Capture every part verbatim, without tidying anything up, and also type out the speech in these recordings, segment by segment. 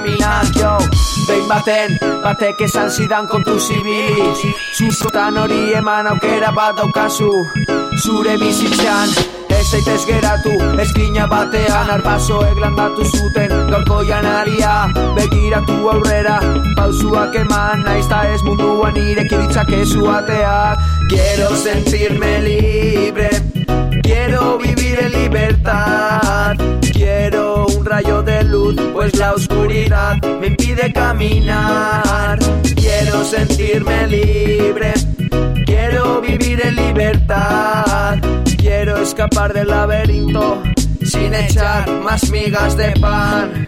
caminar, yo. Behin baten, batek esan zidan kontu zibiliz. Zuzotan hori eman aukera bat daukazu zure bizitzan. Ez zaitez geratu, eskina batean arbasoek landatu zuten gaurko janaria. Begiratu aurrera, pausuak eman, naizta ez munduan ireki ditzakezu ateak. Quiero sentirme libre, quiero vivir en libertad. Quiero un rayo de luz, pues la oscuridad me impide caminar. Quiero sentirme libre, quiero vivir en libertad. Quiero escapar del laberinto sin echar más migas de pan.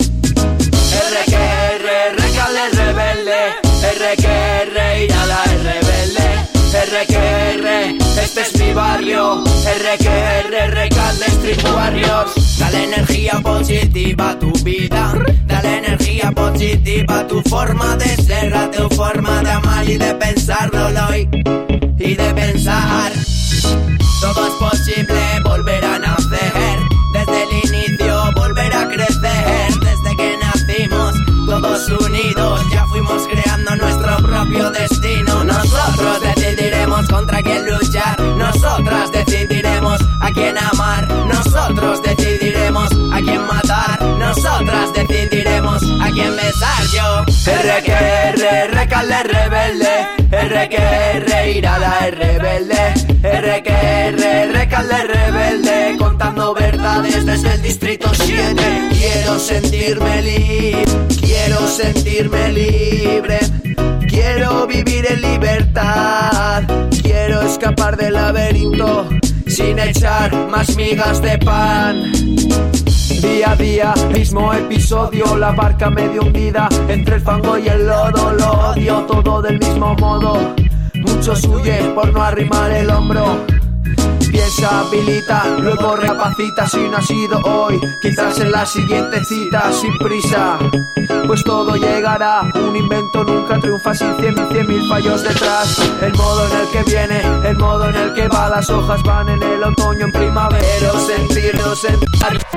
R que R, recale rebelde. R que R, ir a la rebelde. R que R, este es mi barrio. R que R, Recalde Street Warriors. Dale energía positiva a tu vida. Dale energía positiva a tu forma de ser, a tu forma de amar y de pensarlo hoy. Y de pensar. Todo es posible, volver a nacer. Desde el inicio, volver a crecer. Desde que nacimos, todos unidos, ya fuimos creando nuestro propio destino. Nosotros decidiremos contra quién luchar. Nosotras decidiremos a quién amar. Nosotros decidiremos a quién matar. Nosotras decidiremos a quién besar. Yo, R que R, Recalde rebelde. R que R, ir a la rebelde. R que R, Recalde rebelde. Contando verdades desde el distrito siete. Quiero sentirme libre, quiero sentirme libre. Quiero vivir en libertad. Quiero escapar del laberinto sin echar más migas de pan. Día a día, mismo episodio, la barca medio hundida entre el fango y el lodo. Lo odio todo del mismo modo. Muchos huyen por no arrimar el hombro. Piensa, habilita, luego recapacita. Si no ha sido hoy, quizás en la siguiente cita. Sin prisa, pues todo llegará. Un invento nunca triunfa sin cien mil, cien mil fallos detrás. El modo en el que viene, el modo en el que va. Las hojas van en el otoño, en primavera. Sentirlo, sentir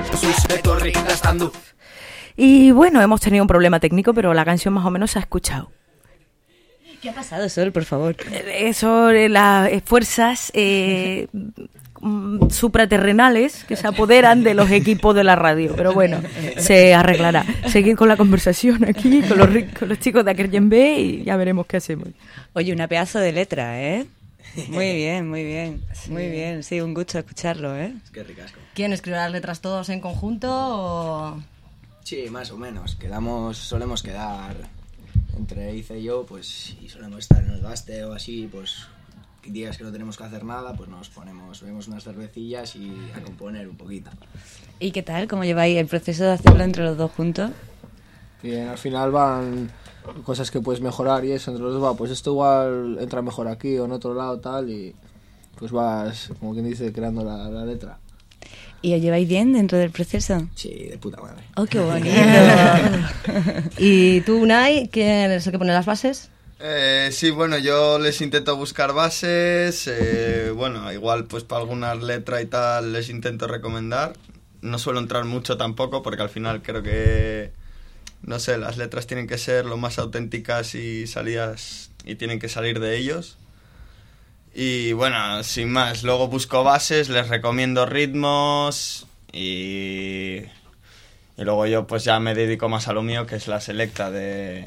Y bueno, hemos tenido un problema técnico, pero la canción más o menos se ha escuchado. ¿Qué ha pasado, Sol, por favor? Eso, las fuerzas eh, supraterrenales que se apoderan de los equipos de la radio. Pero bueno, se arreglará. Seguir con la conversación aquí, con los, con los chicos de Aquel B y ya veremos qué hacemos. Oye, una pedazo de letra, ¿eh? Muy bien, muy bien, sí. Muy bien. Sí, un gusto escucharlo, ¿eh? Es que ricasco. ¿Quién escribe las letras todos en conjunto o...? Sí, más o menos. Quedamos, solemos quedar... Entre Ice y yo, pues, y solemos estar en el baste o así, pues, días que no tenemos que hacer nada, pues nos ponemos, bebemos unas cervecillas y a componer un poquito. ¿Y qué tal? ¿Cómo lleváis el proceso de hacerlo entre los dos juntos? Bien, al final van cosas que puedes mejorar y eso, entre los dos va, pues esto igual entra mejor aquí o en otro lado, tal, y pues vas, como quien dice, creando la, la letra. ¿Y os lleváis bien dentro del proceso? Sí, de puta madre. ¡Oh, qué bonito! ¿Y tú, Unai, quién es el que pone las bases? Eh, sí, bueno, yo les intento buscar bases, eh, bueno, igual pues para algunas letras y tal les intento recomendar. No suelo entrar mucho tampoco porque al final creo que, no sé, las letras tienen que ser lo más auténticas y salidas y tienen que salir de ellos. Y bueno, sin más, luego busco bases, les recomiendo ritmos y, y luego yo pues ya me dedico más a lo mío, que es la selecta de,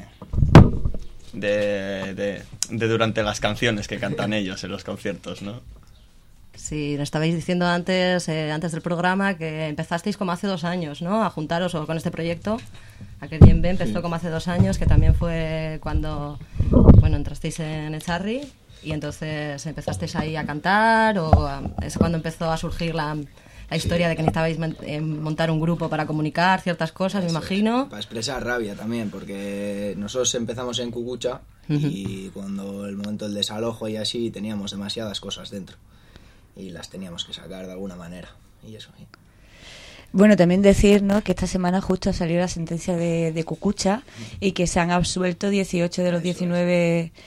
de, de, de durante las canciones que cantan ellos en los conciertos, ¿no? Sí, nos estabais diciendo antes, eh, antes del programa que empezasteis como hace dos años, ¿no? A juntaros o con este proyecto. Aquel Bien B empezó sí. como hace dos años, que también fue cuando, bueno, entrasteis en Echarri. Y entonces empezasteis ahí a cantar, o a, es cuando empezó a surgir la, la historia sí. de que necesitabais montar un grupo para comunicar ciertas cosas, Eso me imagino. Es, para expresar rabia también, porque nosotros empezamos en Cucucha uh-huh. y cuando el momento del desalojo y así teníamos demasiadas cosas dentro y las teníamos que sacar de alguna manera y eso. ¿sí? Bueno, también decir, ¿no?, que esta semana justo salió la sentencia de, de Cucucha uh-huh. y que se han absuelto dieciocho de los diecinueve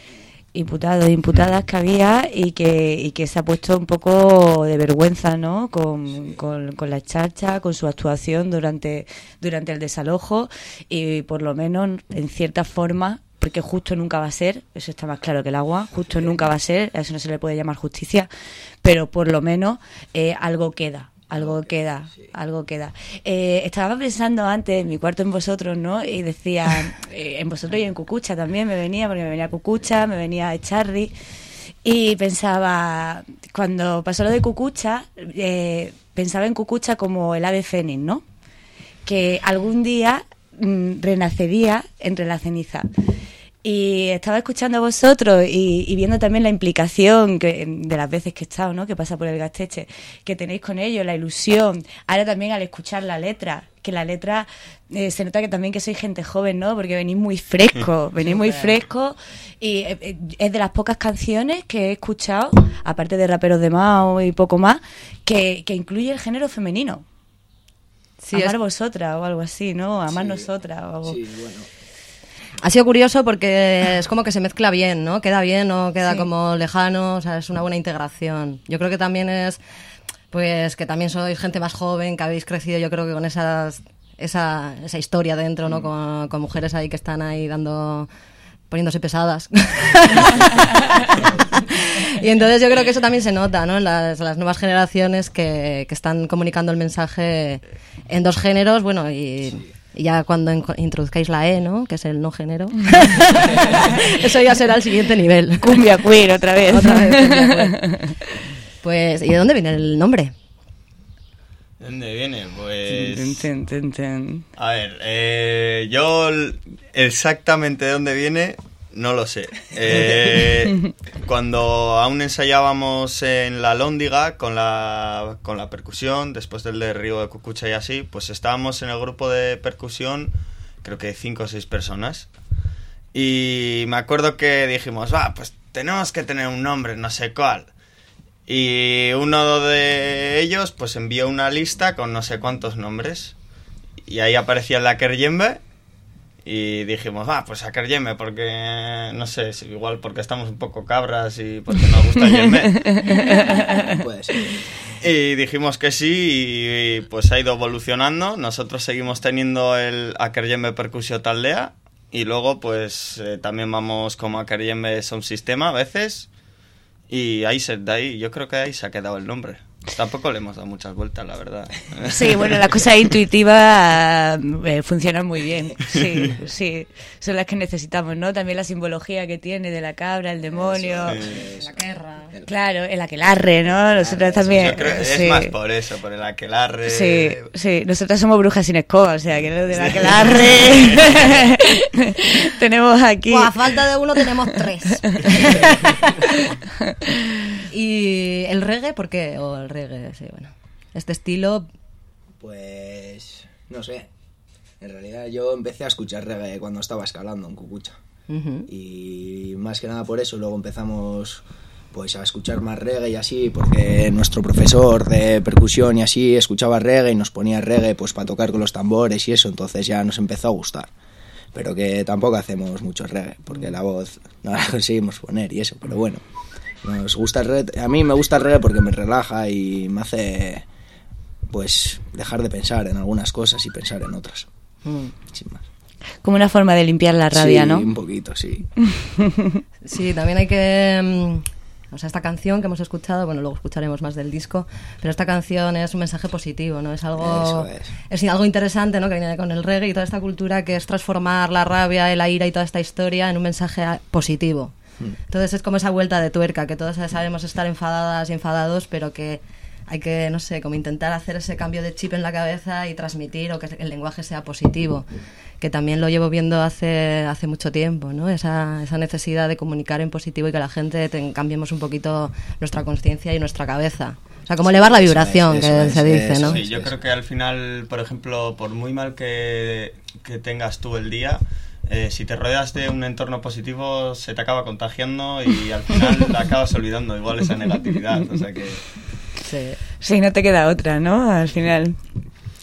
imputados e imputadas que había y que y que se ha puesto un poco de vergüenza, ¿no? Con, con, con la charcha, con su actuación durante durante el desalojo y por lo menos en cierta forma, porque justo nunca va a ser, eso está más claro que el agua, justo nunca va a ser, a eso no se le puede llamar justicia, pero por lo menos eh, algo queda. Algo queda, sí. algo queda. Eh, estaba pensando antes en mi cuarto en vosotros, ¿no? Y decía, eh, en vosotros y en Cucucha también me venía, porque me venía Cucucha, me venía Echarri. Y pensaba, cuando pasó lo de Cucucha, eh, pensaba en Cucucha como el ave fénix, ¿no? Que algún día mm, renacería entre la ceniza. Y estaba escuchando a vosotros y, y viendo también la implicación que, de las veces que he estado, ¿no? Que pasa por el Gasteche, que tenéis con ellos, la ilusión. Ahora también al escuchar la letra, que la letra eh, se nota que también que sois gente joven, ¿no? Porque venís muy fresco, venís muy fresco y eh, es de las pocas canciones que he escuchado, aparte de Raperos de Mao y poco más, que, que incluye el género femenino. Sí, Amar es... vosotras o algo así, ¿no? Amar sí, nosotras o algo. Sí, bueno. Ha sido curioso porque es como que se mezcla bien, ¿no? Queda bien, no queda sí. como lejano, o sea, es una buena integración. Yo creo que también es, pues, que también sois gente más joven, que habéis crecido, yo creo que con esas, esa, esa historia dentro, ¿no? Con, con mujeres ahí que están ahí dando, poniéndose pesadas. Y entonces yo creo que eso también se nota, ¿no? En las, las nuevas generaciones que, que están comunicando el mensaje en dos géneros, bueno, y... Sí. Y ya cuando introduzcáis la E, ¿no? Que es el no género. Eso ya será el siguiente nivel. Cumbia queer otra vez. Otra vez cumbia queer. Pues, ¿y de dónde viene el nombre? ¿De dónde viene? Pues... Ten, ten, ten. A ver, eh, yo exactamente de dónde viene no lo sé. Eh, cuando aún ensayábamos en la Lóndiga con la, con la percusión, después del de Río de Cucucha y así, pues estábamos en el grupo de percusión, creo que cinco o seis personas. Y me acuerdo que dijimos, va, pues tenemos que tener un nombre, no sé cuál. Y uno de ellos pues envió una lista con no sé cuántos nombres. Y ahí aparecía la Kerjembe. Y dijimos, va, pues a Kerjembe, porque, no sé, igual porque estamos un poco cabras y porque nos gusta el yembe. Puede ser. Y dijimos que sí, y pues ha ido evolucionando. Nosotros seguimos teniendo el Kerjembe Percusio Taldea. Y luego, pues, eh, también vamos como a Kerjembe Sound Sistema a veces. Y ahí se, de ahí, yo creo que ahí se ha quedado el nombre. Tampoco le hemos dado muchas vueltas, la verdad. Sí, bueno, las cosas intuitivas eh, funcionan muy bien. Sí, sí, son las que necesitamos, ¿no? También la simbología que tiene de la cabra, el demonio. Sí. La querra. Claro, el aquelarre, ¿no? Nosotras también. Yo creo que sí. Es más por eso, por el aquelarre. Sí, sí. Nosotras somos brujas sin escoba, o sea, que lo del aquelarre tenemos aquí. Pues a falta de uno tenemos tres. ¿Y el reggae por qué? O el reggae, sí, bueno. Este estilo... Pues... no sé. En realidad yo empecé a escuchar reggae cuando estaba escalando en Cucucha. Uh-huh. Y más que nada por eso luego empezamos pues a escuchar más reggae y así, porque nuestro profesor de percusión y así escuchaba reggae y nos ponía reggae pues para tocar con los tambores y eso, entonces ya nos empezó a gustar. Pero que tampoco hacemos mucho reggae, porque la voz no la conseguimos poner y eso, pero bueno. Nos gusta el reggae, a mí me gusta el reggae porque me relaja y me hace pues dejar de pensar en algunas cosas y pensar en otras, mm. sin más. Como una forma de limpiar la rabia, sí, ¿no? Sí, un poquito, sí. Sí, también hay que... O sea, esta canción que hemos escuchado, bueno, luego escucharemos más del disco, pero esta canción es un mensaje positivo, ¿no? Es algo... Eso es. Es algo interesante, ¿no? Que viene con el reggae y toda esta cultura, que es transformar la rabia, la ira y toda esta historia en un mensaje positivo. Entonces es como esa vuelta de tuerca, que todos sabemos estar enfadadas y enfadados, pero que hay que, no sé, como intentar hacer ese cambio de chip en la cabeza y transmitir, o que el lenguaje sea positivo, que también lo llevo viendo hace hace mucho tiempo, ¿no? Esa, esa necesidad de comunicar en positivo y que la gente te, cambiemos un poquito nuestra conciencia y nuestra cabeza. O sea, como elevar la vibración, eso que es, se dice, eso ¿no? Sí, yo creo que al final, por ejemplo, por muy mal que, que tengas tú el día... Eh, si te rodeas de un entorno positivo se te acaba contagiando y al final la acabas olvidando igual esa negatividad, o sea que... Sí. Sí, no te queda otra, ¿no? Al final.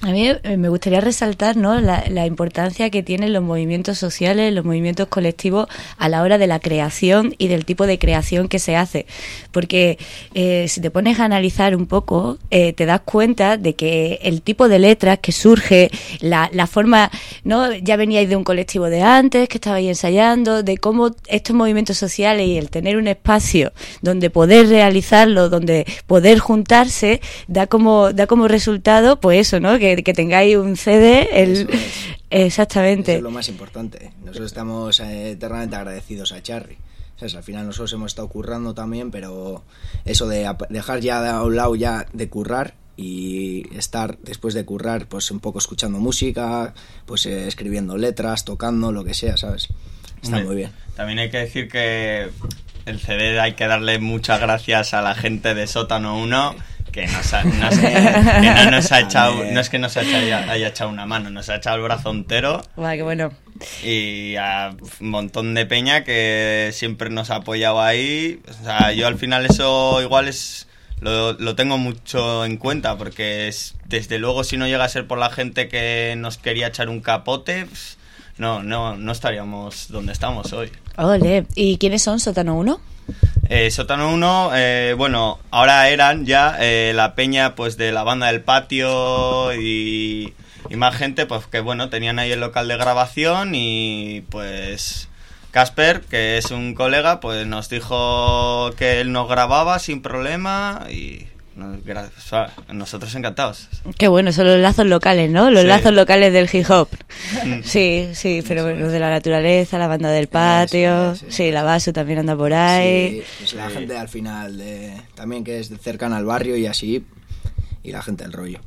A mí me gustaría resaltar, ¿no?, la, la importancia que tienen los movimientos sociales, los movimientos colectivos a la hora de la creación y del tipo de creación que se hace. Porque eh, si te pones a analizar un poco, eh, te das cuenta de que el tipo de letras que surge, la, la forma, ¿no?, ya veníais de un colectivo de antes, que estabais ensayando, de cómo estos movimientos sociales y el tener un espacio donde poder realizarlo, donde poder juntarse, da como, da como resultado, pues eso, ¿no?, que Que, que tengáis un C D, el, Eso es. exactamente. Eso es lo más importante. Nosotros estamos eh, eternamente agradecidos a Charry. ¿Sabes? Al final nosotros hemos estado currando también, pero eso de ap- dejar ya a un lado ya de currar y estar después de currar pues un poco escuchando música, pues eh, escribiendo letras, tocando, lo que sea, ¿sabes? Está Hombre, muy bien. También hay que decir que el C D hay que darle muchas gracias a la gente de Sótano uno, que, nos ha, nos, que no nos ha echado, no es que nos haya, haya echado una mano, nos ha echado el brazo entero. Guau, qué bueno. Y a un montón de peña que siempre nos ha apoyado ahí. O sea, yo al final eso igual es lo, lo tengo mucho en cuenta, porque es, desde luego si no llega a ser por la gente que nos quería echar un capote, pues, no, no, no estaríamos donde estamos hoy. Ole, ¿y quiénes son Sótano uno? Eh, Sótano uno, eh, bueno, ahora eran ya eh, la peña pues de la banda del patio y, y más gente pues que bueno, tenían ahí el local de grabación y pues Casper, que es un colega, pues nos dijo que él nos grababa sin problema y nos, gracias, o sea, nosotros encantados. Qué bueno, son los lazos locales, ¿no? Los Sí. lazos locales del hip hop. Sí, sí, pero bueno, los de la naturaleza, la banda del patio, Eso, sí, sí. sí, la Basu también anda por ahí. Sí, pues la gente al final de, también que es cercana al barrio y así, y la gente del rollo.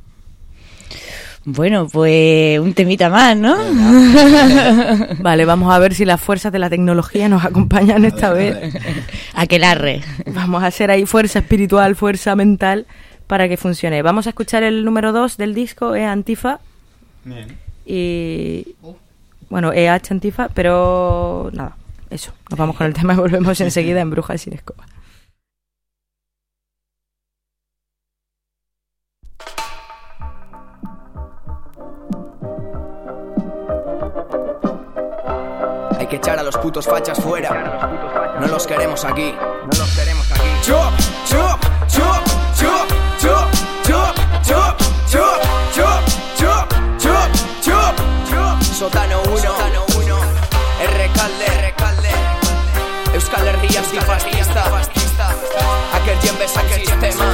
Bueno, pues un temita más, ¿no? Vale, vamos a ver si las fuerzas de la tecnología nos acompañan esta A ver, vez. a ver. Aquelarre. Vamos a hacer ahí fuerza espiritual, fuerza mental para que funcione. Vamos a escuchar el número dos del disco, es Antifa. Bien. Y bueno, E H Antifa, pero nada, eso. Nos vamos con el tema y volvemos enseguida en Brujas sin Escoba. Hay que echar a los putos fachas fuera. No los queremos aquí. No los queremos aquí. Chop, chop, chop, chop, chop, chop, chop, chop, chop, chop, chop, chop, chop. Sótano uno, Errekalde, Errekalde. Euskal Herria antifascista. Aker jembezak sistema.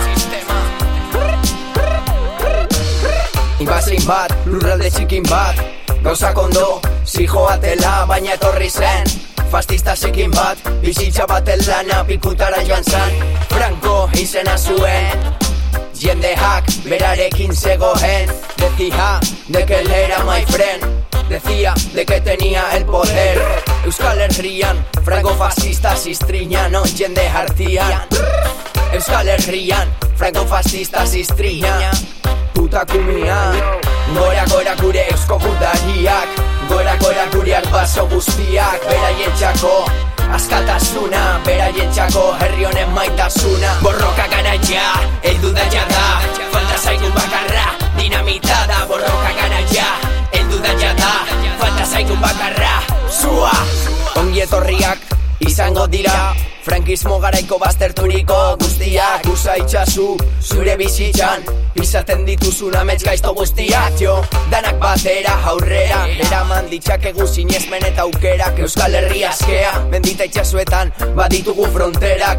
Inbazin bat, lurralde txikin bat. Gauzak ondo, zijoatela, baina etorri zen. Fascista zikin bat, bizitza baten lana pikutara joan zan. Franco izena zuen, jendeak berarekin zegoen. Decía de que él era my friend, decía de que tenía el poder. Euskal Herrian, Franco fascista ziztrina, no jende hartian. Euskal Herrian, Franco fascista ziztrina. Puta kumia, gora gora gure eusko gudariak, gora gora gure albazo guztiak, beraientzako askatasuna, beraientzako herri honen maitasuna. Borroka garaia, heldu da jada, falta zaigun bakarra, dinamitada. Borroka garaia, heldu da jada, falta zaigun bakarra, zua. Ongi etorriak izango dira, frankismo garaiko bazterturiko guztiak. Usa itxasu, zure bizitzan izaten dituzun amets gaizto guztiak. Jo, danak batera aurrera eraman ditzakegu sinesmen eta aukerak. Euskal Herria askea, mendita itxasuetan baditugu fronterak.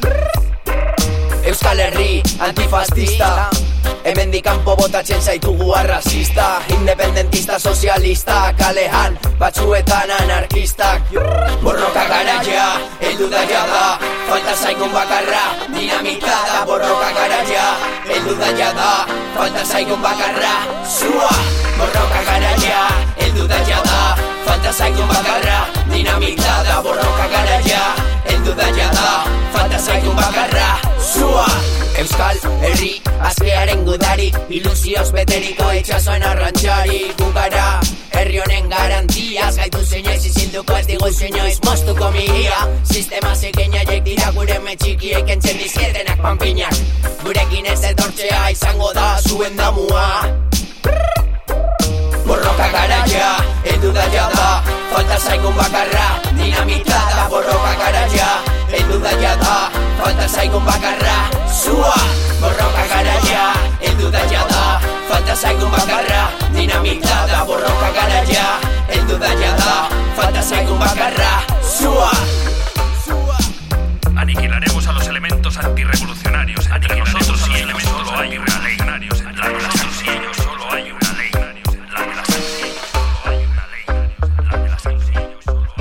Euskal Herri antifascista, hemendik kanpo botatzen zaitugu arrazista. Independentista, sozialista, kalean batzuetan anarkistak. Borroka garaia, heldu da jada, falta zaigun bakarra, dinamitada. Borroka garaia, heldu da jada, falta zaigun bakarra, zua. Borroka garaia, heldu da jada, falta zaigun bakarra, dinamitada. Borroka garaia, heldu da jada, falta zaigun bakarra, zua. Euskal Herri azkearen gudari, ilusioz beteriko itxasoen arrantxari. Gugara herri honen garantiaz, gaitu zinioiz izilduko ez digu zinioiz moztuko miria. Sistema zikeinaiek dira gure metxikiek entzen dizkietenak panpinak. Gurekin ez etortzea izango da zuen damua. Borroka gara ja, heldu da jada, falta zaigun bakarra, dinamitada. Borroka gara ja, heldu da jada, falta zaigun bakarra, zua. Borroka gara ja, heldu da jada, falta zaigun bakarra, dinamitada. Borroka gara ja, heldu da jada, falta zaigun bakarra, zua. Aniquilaremos a los elementos antirrevolucionarios. Entre nosotros y ellos solo hay una ley. Entre nosotros y ellos solo hay una ley. La de las sencillos solo hay una ley. La de las sencillos solo hay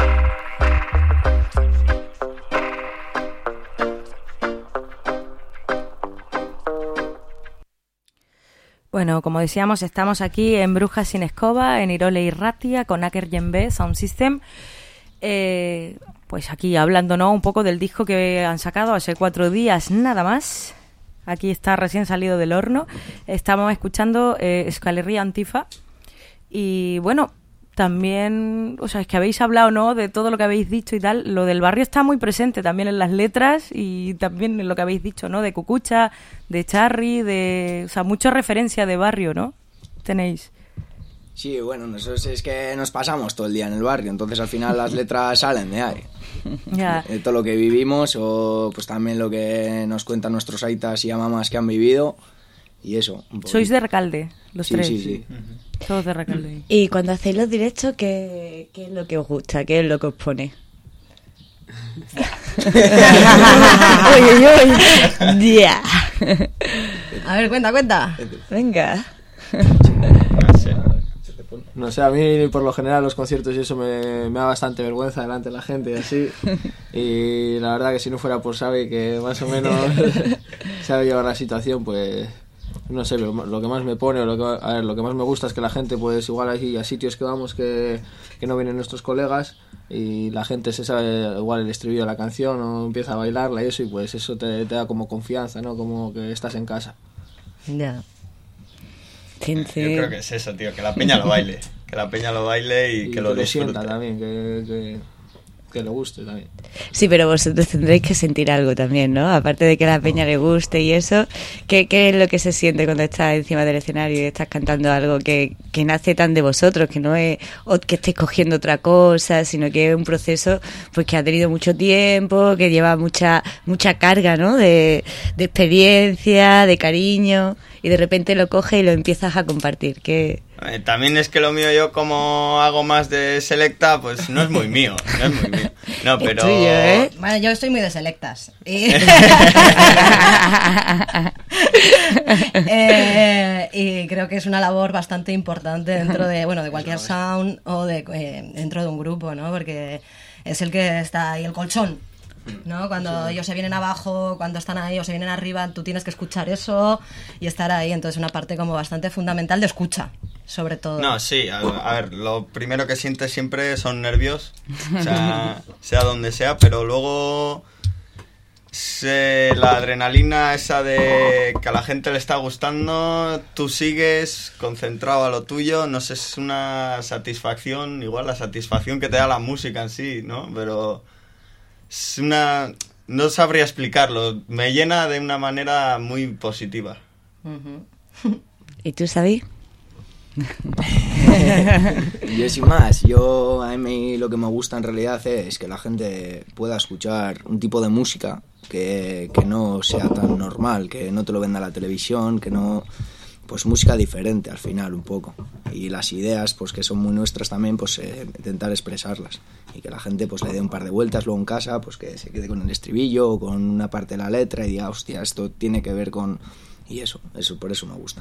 una ley. Bueno, como decíamos, estamos aquí en Brujas sin Escoba, en Irole y Ratia, con Aker Yenbe Sound System. Eh, pues aquí hablando, ¿no?, un poco del disco que han sacado hace cuatro días nada más. Aquí está recién salido del horno. Estamos escuchando eh, Euskal Herria Antifa. Y bueno, también, o sea, es que habéis hablado, ¿no?, de todo lo que habéis dicho y tal. Lo del barrio está muy presente también en las letras y también en lo que habéis dicho, ¿no?, de Cucucha, de Charri, de, o sea, mucha referencia de barrio, ¿no? Tenéis. Sí, bueno, nosotros es que nos pasamos todo el día en el barrio, entonces al final las letras salen de ahí. Ya. De todo lo que vivimos o pues también lo que nos cuentan nuestros aitas y amamas que han vivido y eso. Sois de Recalde, los sí, tres. Sí, sí, sí. Todos de Recalde. Y cuando hacéis los directos, ¿qué, qué es lo que os gusta? ¿Qué es lo que os pone? Uy, uy, uy. Ya. A ver, cuenta, cuenta. Venga. No sé, a mí por lo general los conciertos y eso me, me da bastante vergüenza delante de la gente y así. Y la verdad que si no fuera por Xavi, que más o menos sabe llevar la situación, pues no sé, lo, lo que más me pone, o lo que, a ver, lo que más me gusta es que la gente, pues igual hay a sitios que vamos que, que no vienen nuestros colegas y la gente se sabe igual el estribillo de la canción o empieza a bailarla y eso, y pues eso te, te da como confianza, ¿no? Como que estás en casa. Ya. Yo creo que es eso, tío, que la peña lo baile. Que la peña lo baile y, y que lo disfrute. sienta también, que, que, que le guste también. Sí, pero vosotros tendréis que sentir algo también, ¿no? Aparte de que a la peña le guste y eso, ¿qué, qué es lo que se siente cuando estás encima del escenario y estás cantando algo que, que nace tan de vosotros, que no es o que estéis cogiendo otra cosa, sino que es un proceso pues que ha tenido mucho tiempo, que lleva mucha mucha carga, ¿no? De, de experiencia, de cariño, y de repente lo coges y lo empiezas a compartir. ¿Qué? Eh, también es que lo mío, yo como hago más de selecta, pues no es muy mío, no es muy mío. No, pero... Es tuyo, ¿eh? Bueno, yo estoy muy de selectas. Y... eh, y creo que es una labor bastante importante dentro de, bueno, de cualquier sound o de eh, dentro de un grupo, ¿no? Porque es el que está ahí, el colchón, ¿no? Cuando ellos se vienen abajo, cuando están ahí o se vienen arriba, tú tienes que escuchar eso y estar ahí. Entonces una parte como bastante fundamental de escucha, sobre todo. No, sí, a, a ver, lo primero que sientes siempre son nervios, o sea, sea donde sea, pero luego se, la adrenalina esa de que a la gente le está gustando, tú sigues concentrado a lo tuyo, no sé, es una satisfacción, igual la satisfacción que te da la música en sí, ¿no? Pero es una... no sabría explicarlo, me llena de una manera muy positiva. Uh-huh. ¿Y tú, Xavi? Yo sin más, yo a mí lo que me gusta en realidad es que la gente pueda escuchar un tipo de música que, que no sea tan normal, que no te lo venda la televisión, que no... pues música diferente al final un poco, y las ideas pues que son muy nuestras también, pues eh, intentar expresarlas y que la gente pues le dé un par de vueltas luego en casa, pues que se quede con el estribillo o con una parte de la letra y diga, hostia, esto tiene que ver con... y eso, eso por eso me gusta.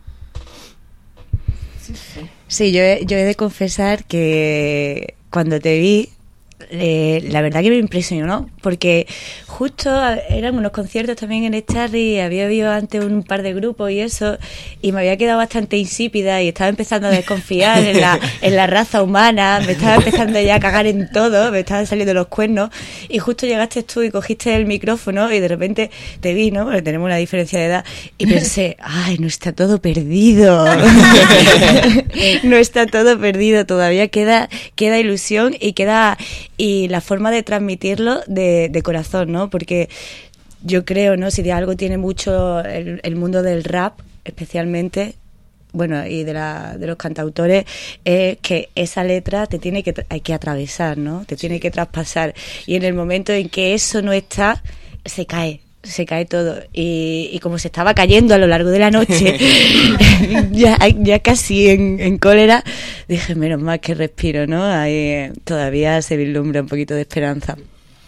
Sí, yo he, yo he de confesar que cuando te vi, eh, la verdad que me impresionó, porque justo eran unos conciertos también en el Charri, había habido antes un par de grupos y eso, y me había quedado bastante insípida y estaba empezando a desconfiar en la, en la raza humana, me estaba empezando ya a cagar en todo, me estaban saliendo los cuernos, y justo llegaste tú y cogiste el micrófono y de repente te vi, ¿no? Porque tenemos una diferencia de edad, y pensé, ay, no está todo perdido. No está todo perdido, todavía queda, queda ilusión y queda... y la forma de transmitirlo de, de corazón, ¿no? Porque yo creo, ¿no? Si de algo tiene mucho el, el mundo del rap, especialmente, bueno, y de, la, de los cantautores, es que esa letra te tiene que, hay que atravesar, ¿no? Te tiene que traspasar. Y en el momento en que eso no está, se cae. Se cae todo. Y, y como se estaba cayendo a lo largo de la noche, ya, ya casi en, en cólera, dije, menos mal que respiro, ¿no? Ahí todavía se vislumbra un poquito de esperanza.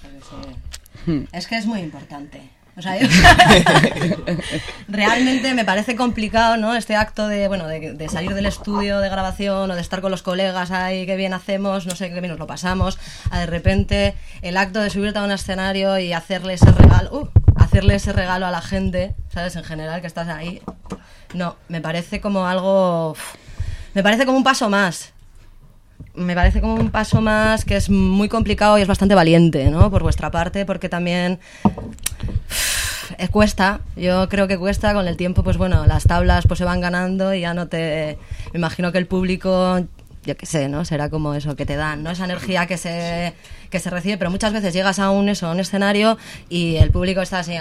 Es que es muy importante. O sea, yo... realmente me parece complicado, ¿no? Este acto de, bueno, de, de salir del estudio de grabación o de estar con los colegas ahí, qué bien hacemos, no sé, qué bien nos lo pasamos, a de repente el acto de subirte a un escenario y hacerle ese regalo, uh, hacerle ese regalo a la gente, ¿sabes? En general, que estás ahí. No, me parece como algo... Me parece como un paso más. Me parece como un paso más que es muy complicado y es bastante valiente, ¿no? Por vuestra parte, porque también eh, cuesta. Yo creo que cuesta. Con el tiempo, pues bueno, las tablas pues se van ganando y ya no te... Me imagino que el público, yo qué sé, ¿no? Será como eso, que te dan, ¿no? Esa energía que se, que se recibe, pero muchas veces llegas a un, eso, a un escenario y el público está así...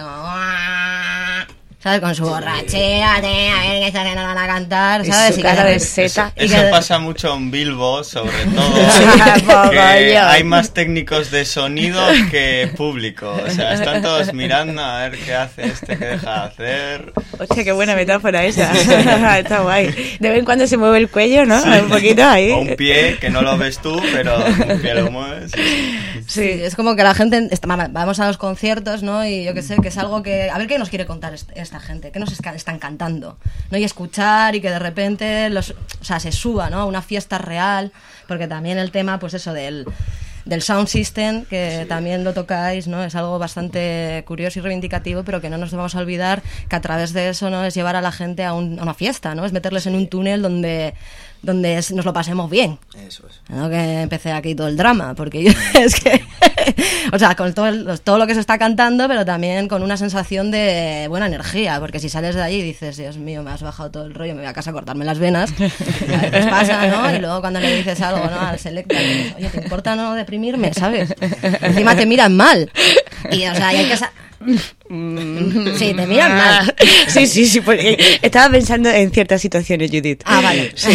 ¿sabes? Con su borrachera, de a ver qué se van a cantar, ¿sabes? Su y cara que, de seta. Eso, y que, pasa mucho en Bilbo, sobre todo. Sí. Que hay más técnicos de sonido que público. O sea, están todos mirando a ver qué hace este, qué deja de hacer. Hostia, qué buena metáfora esa. Está guay. De vez en cuando se mueve el cuello, ¿no? Sí. Un poquito ahí. O un pie, que no lo ves tú, pero un pie lo mueves. Sí, es como que la gente... Está, vamos a los conciertos, ¿no? Y yo qué sé, que es algo que... A ver qué nos quiere contar esta gente, qué nos están cantando, ¿no? Y escuchar y que de repente los, o sea, se suba, ¿no? A una fiesta real, porque también el tema, pues eso, del... del sound system, que sí. También lo tocáis, ¿no? Es algo bastante curioso y reivindicativo, pero que no nos vamos a olvidar que a través de eso, ¿no? Es llevar a la gente a, un, a una fiesta, ¿no? Es meterles sí. en un túnel donde, donde es, nos lo pasemos bien. Eso es. ¿No? Que empecé aquí todo el drama, porque yo es que... o sea, con todo, el, todo lo que se está cantando, pero también con una sensación de buena energía, porque si sales de allí y dices, Dios mío, me has bajado todo el rollo, me voy a casa a cortarme las venas, a veces pasa, ¿no? Y luego cuando le dices algo, ¿no? Al selecta, oye, ¿te importa no deprimirme, sabes? Encima te miran mal. Y, o sea, y hay que... Sa- sí, te miran mal. Sí, sí, sí, porque estaba pensando en ciertas situaciones, Judith. Ah, vale. Sí.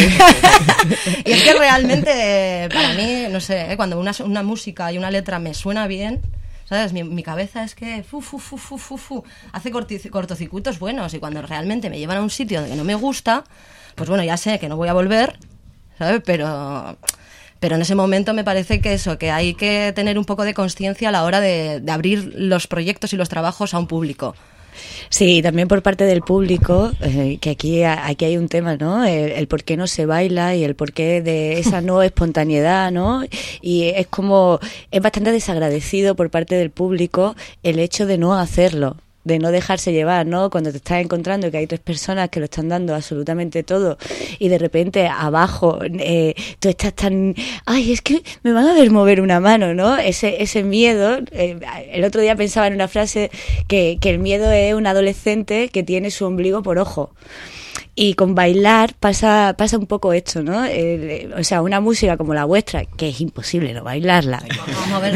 Y es que realmente, para mí, no sé, ¿eh? Cuando una, una música y una letra me suena bien, ¿sabes? Mi, mi cabeza es que fu, fu, fu, fu, fu, fu, hace corti- cortocircuitos buenos, y cuando realmente me llevan a un sitio que no me gusta, pues bueno, ya sé que no voy a volver, ¿sabes? Pero... Pero en ese momento me parece que eso, que hay que tener un poco de conciencia a la hora de, de abrir los proyectos y los trabajos a un público. Sí, también por parte del público, eh, que aquí, aquí hay un tema, ¿no? El, el por qué no se baila y el por qué de esa no espontaneidad, ¿no? Y es como, es bastante desagradecido por parte del público el hecho de no hacerlo, de no dejarse llevar, ¿no? Cuando te estás encontrando que hay tres personas que lo están dando absolutamente todo y de repente abajo eh, tú estás tan... ¡Ay, es que me van a ver mover una mano!, ¿no? Ese ese miedo... Eh, el otro día pensaba en una frase que, que el miedo es un adolescente que tiene su ombligo por ojo. Y con bailar pasa pasa un poco esto, ¿no? Eh, o sea, una música como la vuestra, que es imposible no bailarla. Vamos a ver.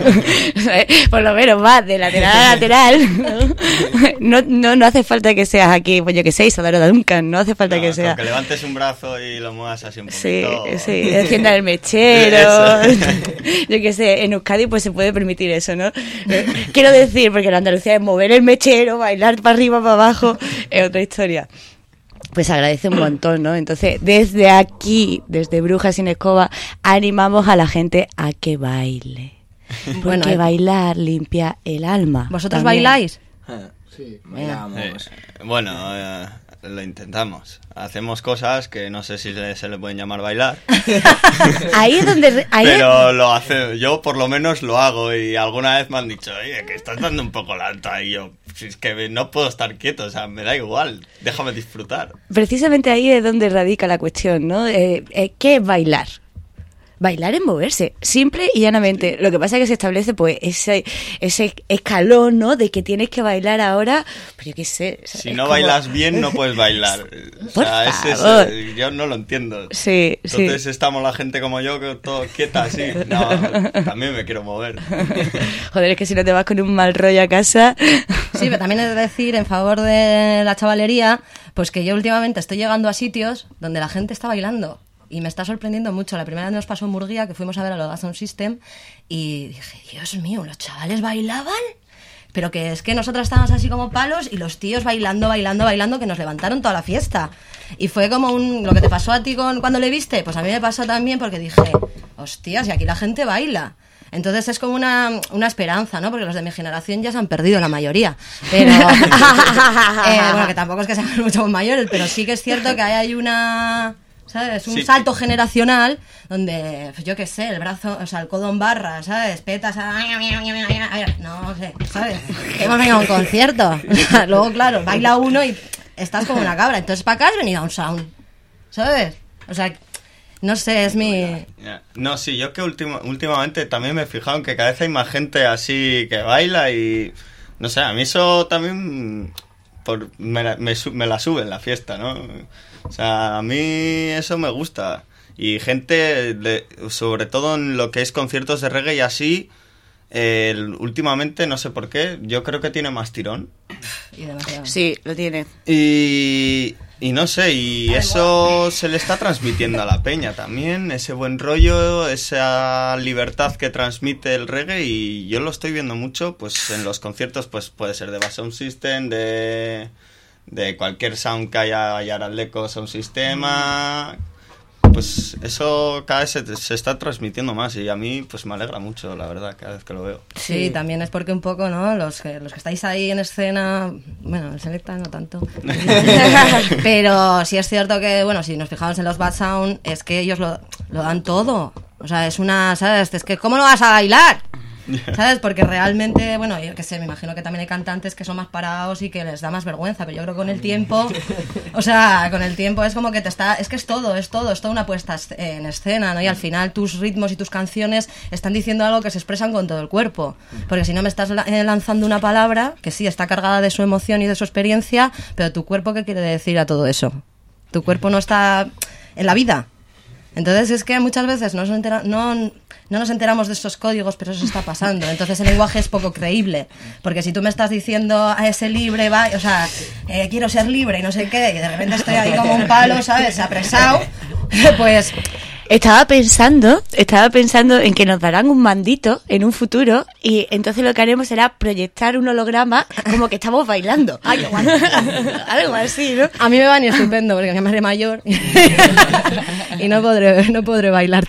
Por lo menos más de lateral a lateral. No, no, no hace falta que seas aquí, pues yo que sé, Isadora Duncan, no hace falta no, que seas... que levantes un brazo y lo muevas así un poquito. Sí, sí, encienda el mechero. Yo que sé, en Euskadi pues se puede permitir eso, ¿no? Quiero decir, porque en Andalucía es mover el mechero, bailar para arriba, para abajo, es otra historia. Pues agradece un montón, ¿no? Entonces, desde aquí, desde Brujas sin Escoba, animamos a la gente a que baile. Porque bueno, eh, bailar limpia el alma. ¿Vosotros también bailáis? Sí, bailamos. Eh, bueno, eh, lo intentamos. Hacemos cosas que no sé si se, se le pueden llamar bailar. Ahí es donde... Ahí pero es... lo hace, yo por lo menos lo hago, y alguna vez me han dicho, oye, que estás dando un poco la alta, y yo, si es que no puedo estar quieto, o sea, me da igual, déjame disfrutar. Precisamente ahí es donde radica la cuestión, ¿no? Eh, eh, ¿Qué es bailar? bailar es moverse, simple y llanamente. Lo que pasa es que se establece pues ese ese escalón, ¿no? De que tienes que bailar ahora, pues yo qué sé. Si es no como... bailas bien, no puedes bailar. O Por sea, ese favor. es, yo no lo entiendo. Sí, Entonces sí. estamos la gente como yo, que todo quieta así. No, también me quiero mover. Joder, es que si no te vas con un mal rollo a casa... Sí, pero también he de decir en favor de la chavalería, pues que yo últimamente estoy llegando a sitios donde la gente está bailando. Y me está sorprendiendo mucho. La primera vez nos pasó en Murguía, que fuimos a ver a los Sound System, y dije, Dios mío, ¿los chavales bailaban? Pero que es que nosotras estábamos así como palos y los tíos bailando, bailando, bailando, que nos levantaron toda la fiesta. Y fue como un... Lo que te pasó a ti con, cuando le viste, pues a mí me pasó también porque dije, hostias, y aquí la gente baila. Entonces es como una, una esperanza, ¿no? Porque los de mi generación ya se han perdido la mayoría. Pero... eh, bueno, que tampoco es que sean mucho más mayores, pero sí que es cierto que ahí hay una... ¿Sabes? Un Sí. salto generacional donde, pues yo qué sé, el brazo, o sea, el codo en barra, ¿sabes? Petas a... No sé, ¿sabes? Hemos venido a un concierto. Luego, claro, baila uno y estás como una cabra. Entonces, ¿para acá has venido a un sound? ¿Sabes? O sea, no sé, es mi... No, sí, yo que última, últimamente también me he fijado en que cada vez hay más gente así que baila y... No sé, a mí eso también... Por, me, la, me, me la sube en la fiesta, ¿no? O sea, a mí eso me gusta. Y gente, de, sobre todo en lo que es conciertos de reggae y así, eh, últimamente, no sé por qué, yo creo que tiene más tirón. Y demasiado. Sí, lo tiene. Y, y no sé, y eso se le está transmitiendo a la peña también, ese buen rollo, esa libertad que transmite el reggae, y yo lo estoy viendo mucho pues en los conciertos, pues puede ser de Bass Sound System, de, de cualquier sound que haya, Yaraleco Sound Sistema, pues eso cada vez se, se está transmitiendo más y a mí pues me alegra mucho, la verdad, cada vez que lo veo. Sí, también es porque un poco, ¿no? Los que, los que estáis ahí en escena, bueno, el Selecta no tanto, pero sí es cierto que, bueno, si nos fijamos en los Bad Sound, es que ellos lo, lo dan todo. O sea, es una, ¿sabes? Es que, ¿cómo lo vas a bailar? ¿Sabes? Porque realmente, bueno, yo qué sé, me imagino que también hay cantantes que son más parados y que les da más vergüenza, pero yo creo que con el tiempo, o sea, con el tiempo es como que te está, es que es todo, es todo, es toda una puesta en escena, ¿no? Y al final tus ritmos y tus canciones están diciendo algo que se expresan con todo el cuerpo, porque si no me estás lanzando una palabra que sí está cargada de su emoción y de su experiencia, pero tu cuerpo, ¿qué quiere decir a todo eso? Tu cuerpo no está en la vida. Entonces es que muchas veces no nos, entera, no, no nos enteramos de esos códigos, pero eso está pasando. Entonces el lenguaje es poco creíble, porque si tú me estás diciendo a ese libre, va, o sea, eh, quiero ser libre y no sé qué, y de repente estoy ahí como un palo, ¿sabes? Apresado, pues... Estaba pensando, estaba pensando en que nos darán un mandito en un futuro y entonces lo que haremos será proyectar un holograma como que estamos bailando. Ay, igual. Algo así, ¿no? A mí me va ni estupendo porque me haré mayor y no podré, no podré bailar.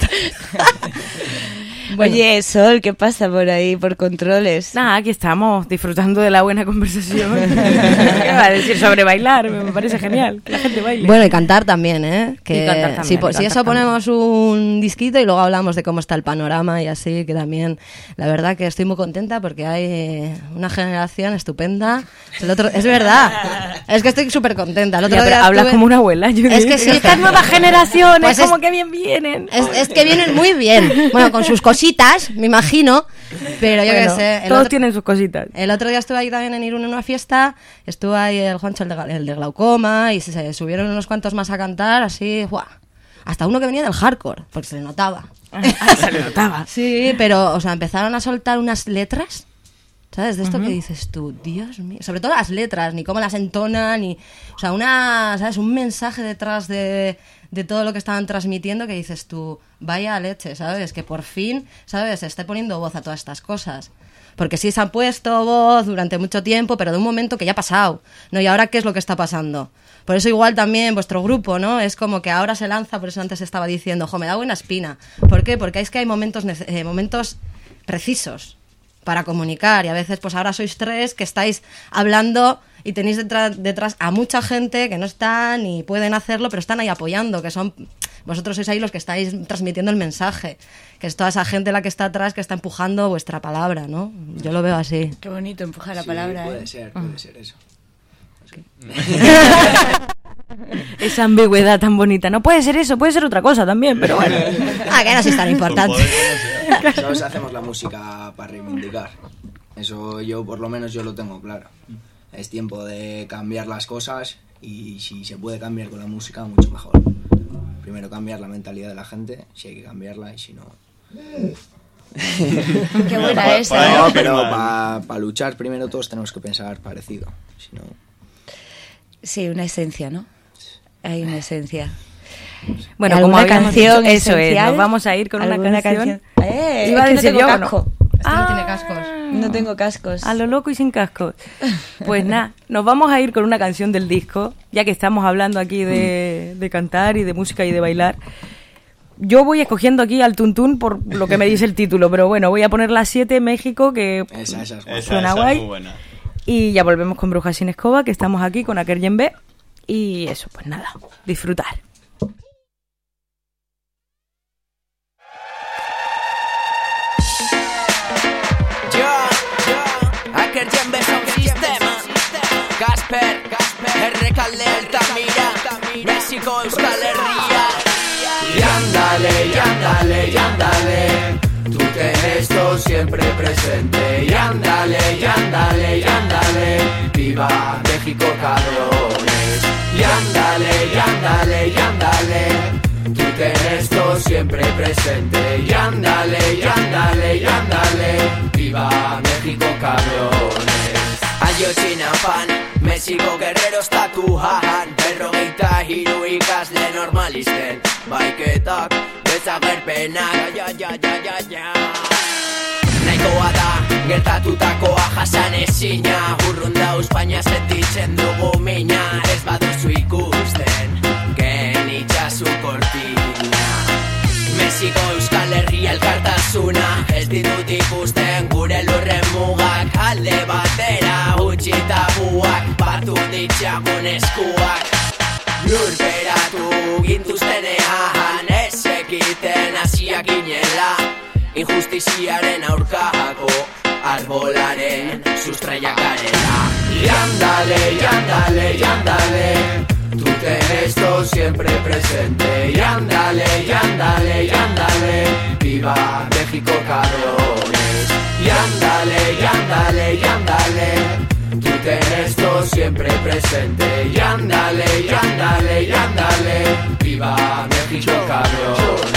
Bueno. Oye, Sol, ¿qué pasa por ahí, por controles? Nada, aquí estamos disfrutando de la buena conversación. ¿Qué va a decir sobre bailar? Me parece genial que la gente baile. Bueno, y cantar también, ¿eh? Que Y cantar también, si, y po- si cantar eso también. ponemos un disquito y luego hablamos de cómo está el panorama y así, que también, la verdad que estoy muy contenta porque hay una generación estupenda. El otro, es verdad, es que estoy súper contenta. El otro Mira, pero día hablas estuve- como una abuela. Yo Es digo, que sí. estas nuevas generaciones, Pues es- como que bien vienen. Es, es que vienen muy bien. Bueno, con sus cositas, me imagino. Pero yo Bueno, qué sé. el todos otro- tienen sus cositas. El otro día estuve ahí también en Irún en una fiesta, estuvo ahí el Juancho, el de, el de Glaucoma, y se, se subieron unos cuantos más a cantar, así, ¡buah! Hasta uno que venía del hardcore, porque se le notaba. Ah, se le notaba. Sí, pero, o sea, empezaron a soltar unas letras, ¿sabes? De esto que dices tú, Dios mío. Sobre todo las letras, ni cómo las entonan, ni... O sea, una, ¿sabes? Un mensaje detrás de, de todo lo que estaban transmitiendo que dices tú, vaya leche, ¿sabes? Que por fin, ¿sabes? Se esté poniendo voz a todas estas cosas. Porque sí se han puesto voz durante mucho tiempo, pero de un momento que ya ha pasado, ¿no? Y ahora, ¿qué es lo que está pasando? Por eso igual también vuestro grupo, ¿no? Es como que ahora se lanza, por eso antes estaba diciendo, jo, me da buena espina. ¿Por qué? Porque es que hay momentos, nece- eh, momentos precisos para comunicar y a veces pues ahora sois tres que estáis hablando y tenéis detrás, detrás a mucha gente que no están y pueden hacerlo, pero están ahí apoyando, que son vosotros sois ahí los que estáis transmitiendo el mensaje, que es toda esa gente la que está atrás que está empujando vuestra palabra, ¿no? Yo lo veo así. Qué bonito empujar la Sí, palabra, puede ¿eh? ser, puede ser eso. Esa ambigüedad tan bonita. No puede ser eso, puede ser otra cosa también, pero bueno. Ah, que no es tan importante. Nosotros hacemos la música para reivindicar. Eso yo, por lo menos, yo lo tengo claro. Es tiempo de cambiar las cosas y si se puede cambiar con la música, mucho mejor. Primero cambiar la mentalidad de la gente, si hay que cambiarla y si no... Qué buena esa. No, pero para pa luchar primero todos tenemos que pensar parecido. Si no... Sí, una esencia, ¿no? Hay una esencia. Bueno, como ¿Alguna habíamos canción dicho, eso es, esencial? nos vamos a ir con una ¿Alguna canción. Eh, Iba es a que decir no tengo yo, ¿o no? casco. Este no Ah, tiene cascos. No tengo cascos. A lo loco y sin cascos. Pues nada, nos vamos a ir con una canción del disco, ya que estamos hablando aquí de, de cantar y de música y de bailar. Yo voy escogiendo aquí al tuntún por lo que me dice el título, pero bueno, voy a poner la siete México, que Esa, esa es buena. Esa, suena esa guay. es muy buena. Y ya volvemos con Brujas sin Escoba, que estamos aquí con Aker Yenbe. Y eso, pues nada, disfrutar. Aker Yenbe Sound System, Casper, R K Altamira, México, Euskal Herria. Y ándale, y ándale, y ándale, tú tienes esto siempre presente. Y ándale, y ándale, y ándale, viva México, cabrones. Y ándale, y ándale, y ándale, tú tienes esto siempre presente. Y ándale, y ándale, y ándale, viva México, cabrones. Ayotzinapa, México guerreros tatuajan, berrogeita hiru ikasle normalisten, baiketak desagerpenak, ja, ja, ja, ja, ja. Nahikoa da, gertatutakoa jasan ezina, urrun dauz baina sentitzen dugu mina, ez baduzu ikusten, gen itxasu kortina. Mexiko Euskal Herria elkartasuna, ez ditut ikusten gure lurren mugak, alde batera utzi tabuak, batu ditxagun eskuak. Lurperatu gintuztenean, ez ekiten hasiak ginela, injustiziaren aurkako arbolaren sustraiak garela. Y ándale, y ándale, y ándale, tú tienes esto siempre presente. Y ándale, y ándale, y ándale, viva México, cabrones. Y ándale, y ándale, y ándale, tú tienes esto siempre presente. Y ándale, y ándale, y ándale, viva México, cabrones.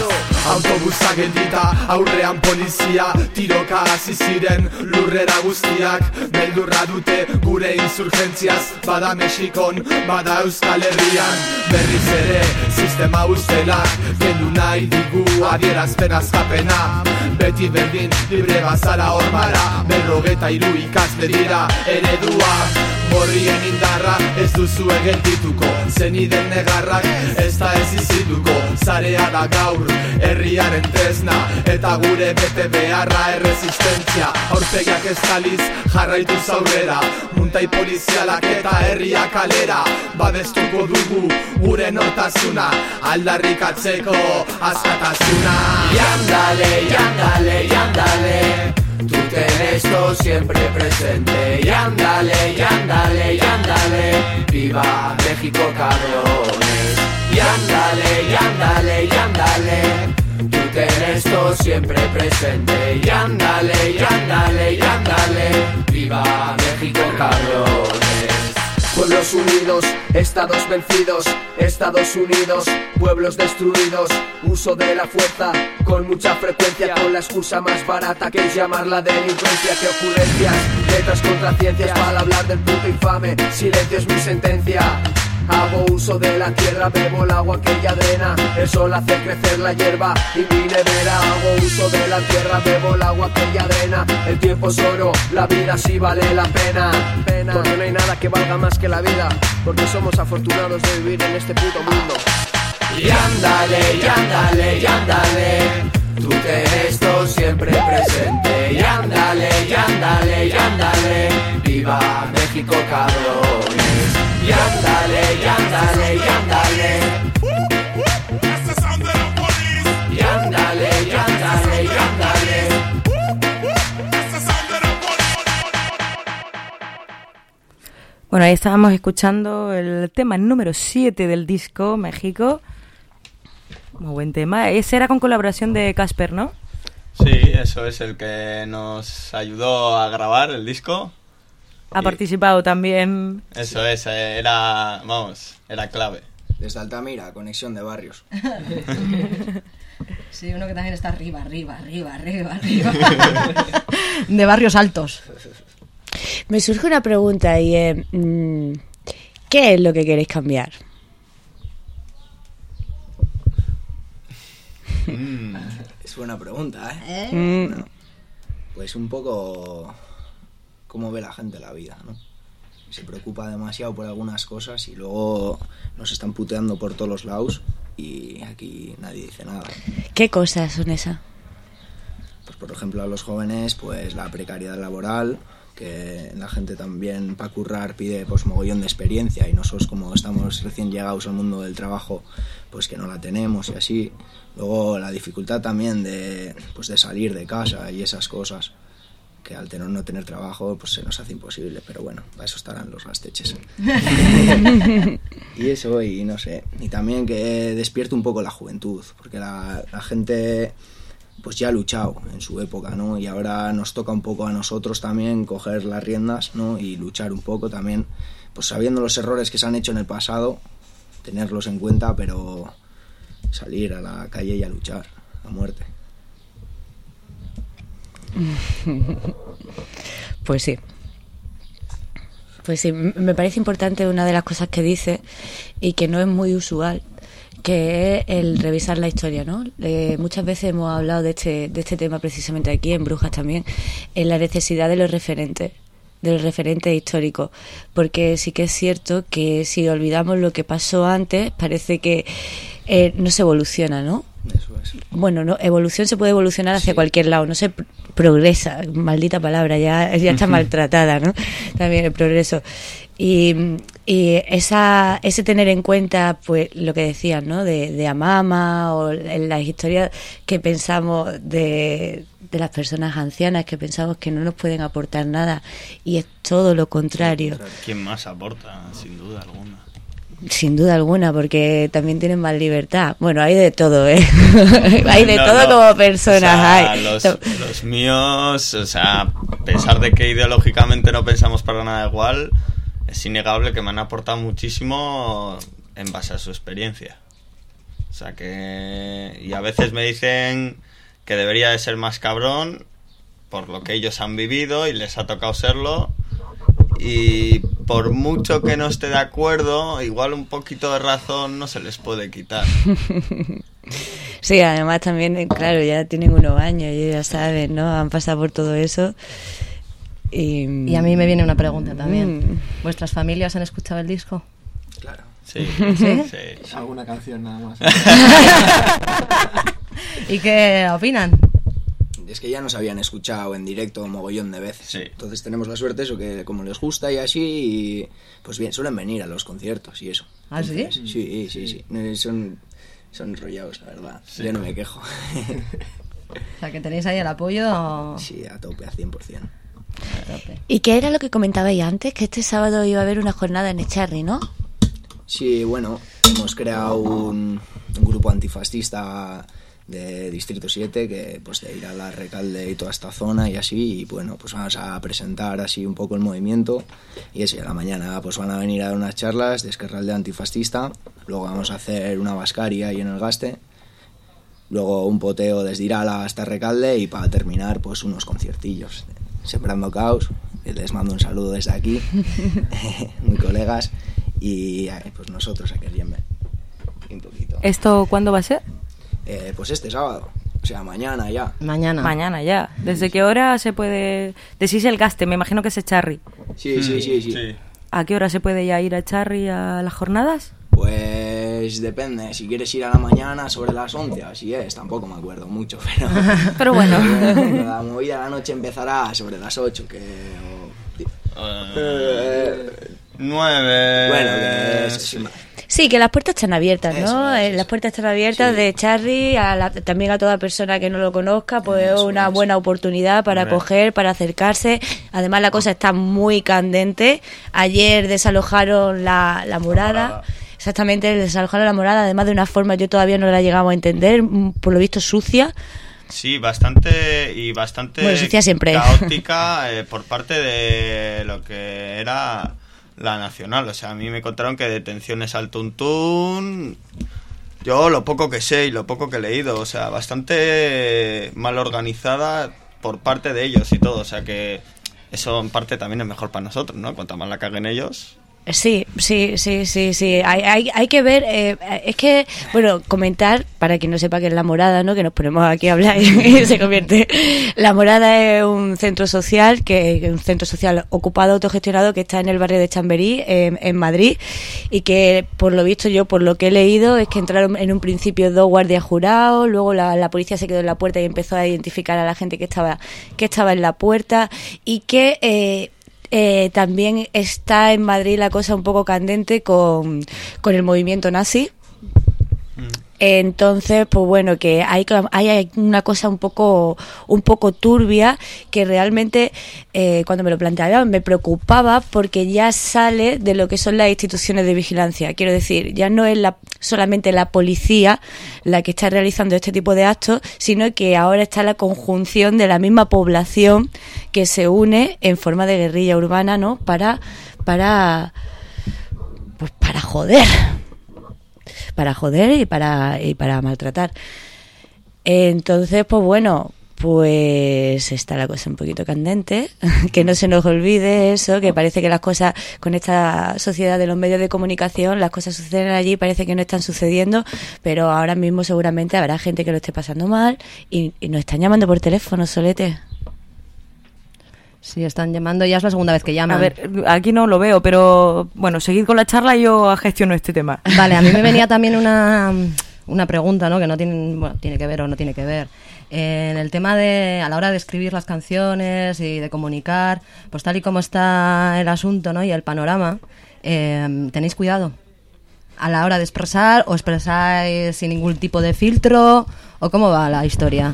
Autobusa geldita, aurrean polizia, tiroka hasi ziren lurrera guztiak, beldurra dute gure insurgentziaz, bada Mexikon, bada Euskal Herrian, berriz ere sistema ustelak, kendu nahi digu adierazpen azkapena, beti berdin libre bazara horbara, berrogeta hiru ikasle dira eredua, borrien indarra ez duzu egeldituko, zeniden negarrak ez da ez izituko, zarea da gaur, herriaren tresna, eta gure bete beharra erresistentzia, aurpegiak estaliz jarraitu zaurrera, muntai polizialak eta herriak kalera, babestuko dugu gure nortasuna, aldarrikatzeko askatasuna. Y ándale, y ándale, y ándale, tú tienes esto siempre presente. Y ándale, y ándale, y ándale, viva México, cabrones. Y ándale, y ándale, y ándale, tú tienes esto siempre presente. Y ándale, y ándale, y ándale, viva México, cabrones. Pueblos unidos, estados vencidos, Estados Unidos, pueblos destruidos, uso de la fuerza con mucha frecuencia, con la excusa más barata que es llamar la delincuencia. Que ocurrencias, letras contra ciencias, para hablar del puto infame, silencio es mi sentencia. Hago uso de la tierra, bebo el agua que ella drena, el sol hace crecer la hierba y mi nevera. Hago uso de la tierra, bebo el agua que ella drena, el tiempo es oro, la vida sí vale la pena, pena. Porque no hay nada que valga más que la vida, porque somos afortunados de vivir en este puto mundo. Y ándale, y ándale, y ándale, tú tienes esto siempre presente. Y ándale, y ándale, y ándale, viva México, cabrones. Y ándale, y ándale, y ándale, y ándale, y ándale, y ándale. Bueno, ahí estábamos escuchando el tema número siete del disco México. Muy buen tema. Ese era con colaboración de Casper, ¿no? Sí, eso es el que nos ayudó a grabar el disco. Ha Y participado también. Eso es, era, vamos, era clave. Desde Altamira, conexión de barrios. Sí, uno que también está arriba, arriba, arriba, arriba, arriba. De barrios altos. Me surge una pregunta y es, ¿qué es lo que queréis cambiar? Mm, es buena pregunta, ¿eh? ¿Eh? Mm. Bueno, pues un poco cómo ve la gente la vida, ¿no? Se preocupa demasiado por algunas cosas y luego nos están puteando por todos los lados y aquí nadie dice nada. ¿Qué cosas son esas? Pues por ejemplo a los jóvenes, pues la precariedad laboral, que la gente también para currar pide pues mogollón de experiencia y nosotros como estamos recién llegados al mundo del trabajo pues que no la tenemos y así. Luego la dificultad también de pues de salir de casa y esas cosas que al tener no tener trabajo pues se nos hace imposible, pero bueno, para eso estarán los gasteches. Y eso, y no sé, y también que despierte un poco la juventud, porque la, la gente pues ya ha luchado en su época, ¿no? Y ahora nos toca un poco a nosotros también coger las riendas, ¿no? Y luchar un poco también, pues sabiendo los errores que se han hecho en el pasado, tenerlos en cuenta, pero salir a la calle y a luchar a muerte. Pues sí. Pues sí, me parece importante una de las cosas que dice y que no es muy usual, que es el revisar la historia, ¿no? Eh, muchas veces hemos hablado de este, de este tema precisamente aquí, en Brujas también, en la necesidad de los referentes, de los referentes históricos, porque sí que es cierto que si olvidamos lo que pasó antes, parece que eh, no se evoluciona, ¿no? Eso es. Bueno, no, evolución se puede evolucionar hacia sí. cualquier lado, no se pr- progresa, maldita palabra, ya, ya está maltratada, ¿no? También el progreso. Y, y esa, ese tener en cuenta, pues, lo que decían, ¿no? De, de Amama o en las historias que pensamos de, de las personas ancianas, que pensamos que no nos pueden aportar nada, y es todo lo contrario. ¿Quién más aporta? Sin duda alguna. Sin duda alguna, porque también tienen más libertad. Bueno, hay de todo, ¿eh? Hay de no, todo no. como personas. O sea, hay. Los, los míos, o sea, a pesar de que ideológicamente no pensamos para nada igual, es innegable que me han aportado muchísimo en base a su experiencia. O sea que... Y a veces me dicen que debería de ser más cabrón por lo que ellos han vivido y les ha tocado serlo. Y por mucho que no esté de acuerdo, igual un poquito de razón no se les puede quitar. Sí, además también, claro, ya tienen unos años y ya saben, ¿no? Han pasado por todo eso. Y, y a mí me viene una pregunta también. Mm. ¿Vuestras familias han escuchado el disco? Claro. Sí. ¿Sí? Sí. Alguna canción nada más. ¿Y qué opinan? Es que ya nos habían escuchado en directo un mogollón de veces. Sí. Entonces tenemos la suerte eso, que como les gusta y así, y pues bien, suelen venir a los conciertos y eso. ¿Ah, Entonces, sí? Sí, sí, sí. sí. Son, son enrollados, la verdad. Sí. Yo no me quejo. O sea, que tenéis ahí el apoyo... Sí, a tope, a cien por ciento. A tope. ¿Y qué era lo que comentabais antes? Que este sábado iba a haber una jornada en Echarri, ¿no? Sí, bueno, hemos creado un, un grupo antifascista de Distrito siete, que pues de ir a la Recalde y toda esta zona y así, y bueno, pues vamos a presentar así un poco el movimiento, y eso, y a la mañana pues van a venir a dar unas charlas de Esquerralde antifascista, luego vamos a hacer una bascaria ahí en el Gaste, luego un poteo desde Irala hasta Recalde, y para terminar pues unos conciertillos, Sembrando Caos, les mando un saludo desde aquí, mis colegas, y pues nosotros aquí en un poquito. ¿Esto cuándo va a ser? Eh, pues este sábado, o sea, mañana ya. Mañana. Mañana ya. ¿Desde qué hora se puede...? Decís el Gaste, me imagino que es Echarri. Sí, sí, sí, sí, sí. ¿A qué hora se puede ya ir a Echarri a las jornadas? Pues depende, si quieres ir a la mañana sobre las once, así es, tampoco me acuerdo mucho, pero... pero bueno. Pero la movida de la noche empezará sobre las ocho, que... Oh, uh, eh, nueve... Bueno, que es... Sí. Sí, que las puertas están abiertas, ¿no? Eso es, Eh, las puertas están abiertas Sí. de Charry, a la- también a toda persona que no lo conozca, pues es Eso una es. buena oportunidad para Hombre. coger, para acercarse. Además, la cosa está muy candente. Ayer desalojaron la, la morada. morada. Exactamente, desalojaron la morada, además de una forma yo todavía no la llegamos a entender, mm, por lo visto sucia. Sí, bastante y bastante Bueno, se hacía siempre. caótica eh, por parte de lo que era la nacional. O sea, a mí me contaron que detenciones al tuntún. Yo lo poco que sé y lo poco que he leído, o sea, bastante mal organizada por parte de ellos y todo. O sea que eso en parte también es mejor para nosotros, ¿no? Cuanto más la caguen ellos. Sí, sí, sí, sí, sí. Hay, hay, hay que ver, eh, es que, bueno, comentar, para quien no sepa qué es La Morada, ¿no? Que nos ponemos aquí a hablar y se convierte. La Morada es un centro social, que que un centro social ocupado, autogestionado, que está en el barrio de Chamberí, en, en Madrid, y que, por lo visto yo, por lo que he leído, es que entraron en un principio dos guardias jurados, luego la, la policía se quedó en la puerta y empezó a identificar a la gente que estaba, que estaba en la puerta, y que... Eh, Eh, también está en Madrid la cosa un poco candente con, con el movimiento nazi. Entonces, pues bueno, que hay, hay una cosa un poco un poco turbia que realmente eh, cuando me lo planteaba me preocupaba porque ya sale de lo que son las instituciones de vigilancia. Quiero decir, ya no es la, solamente la policía la que está realizando este tipo de actos, sino que ahora está la conjunción de la misma población que se une en forma de guerrilla urbana, ¿no? Para, para, pues para joder. para joder y para y para maltratar. Entonces, pues bueno, pues está la cosa un poquito candente, que no se nos olvide eso, que parece que las cosas con esta sociedad de los medios de comunicación, las cosas suceden allí y parece que no están sucediendo, pero ahora mismo seguramente habrá gente que lo esté pasando mal y, y nos están llamando por teléfono, Solete. Sí, están llamando, ya es la segunda vez que llaman. A ver, aquí no lo veo, pero bueno, seguid con la charla y yo gestiono este tema. Vale, a mí me venía también una, una pregunta, ¿no? Que no tiene, bueno, tiene que ver o no tiene que ver. Eh, en el tema de, a la hora de escribir las canciones y de comunicar, pues tal y como está el asunto, ¿no? Y el panorama, eh, ¿tenéis cuidado a la hora de expresar o expresáis sin ningún tipo de filtro o cómo va la historia?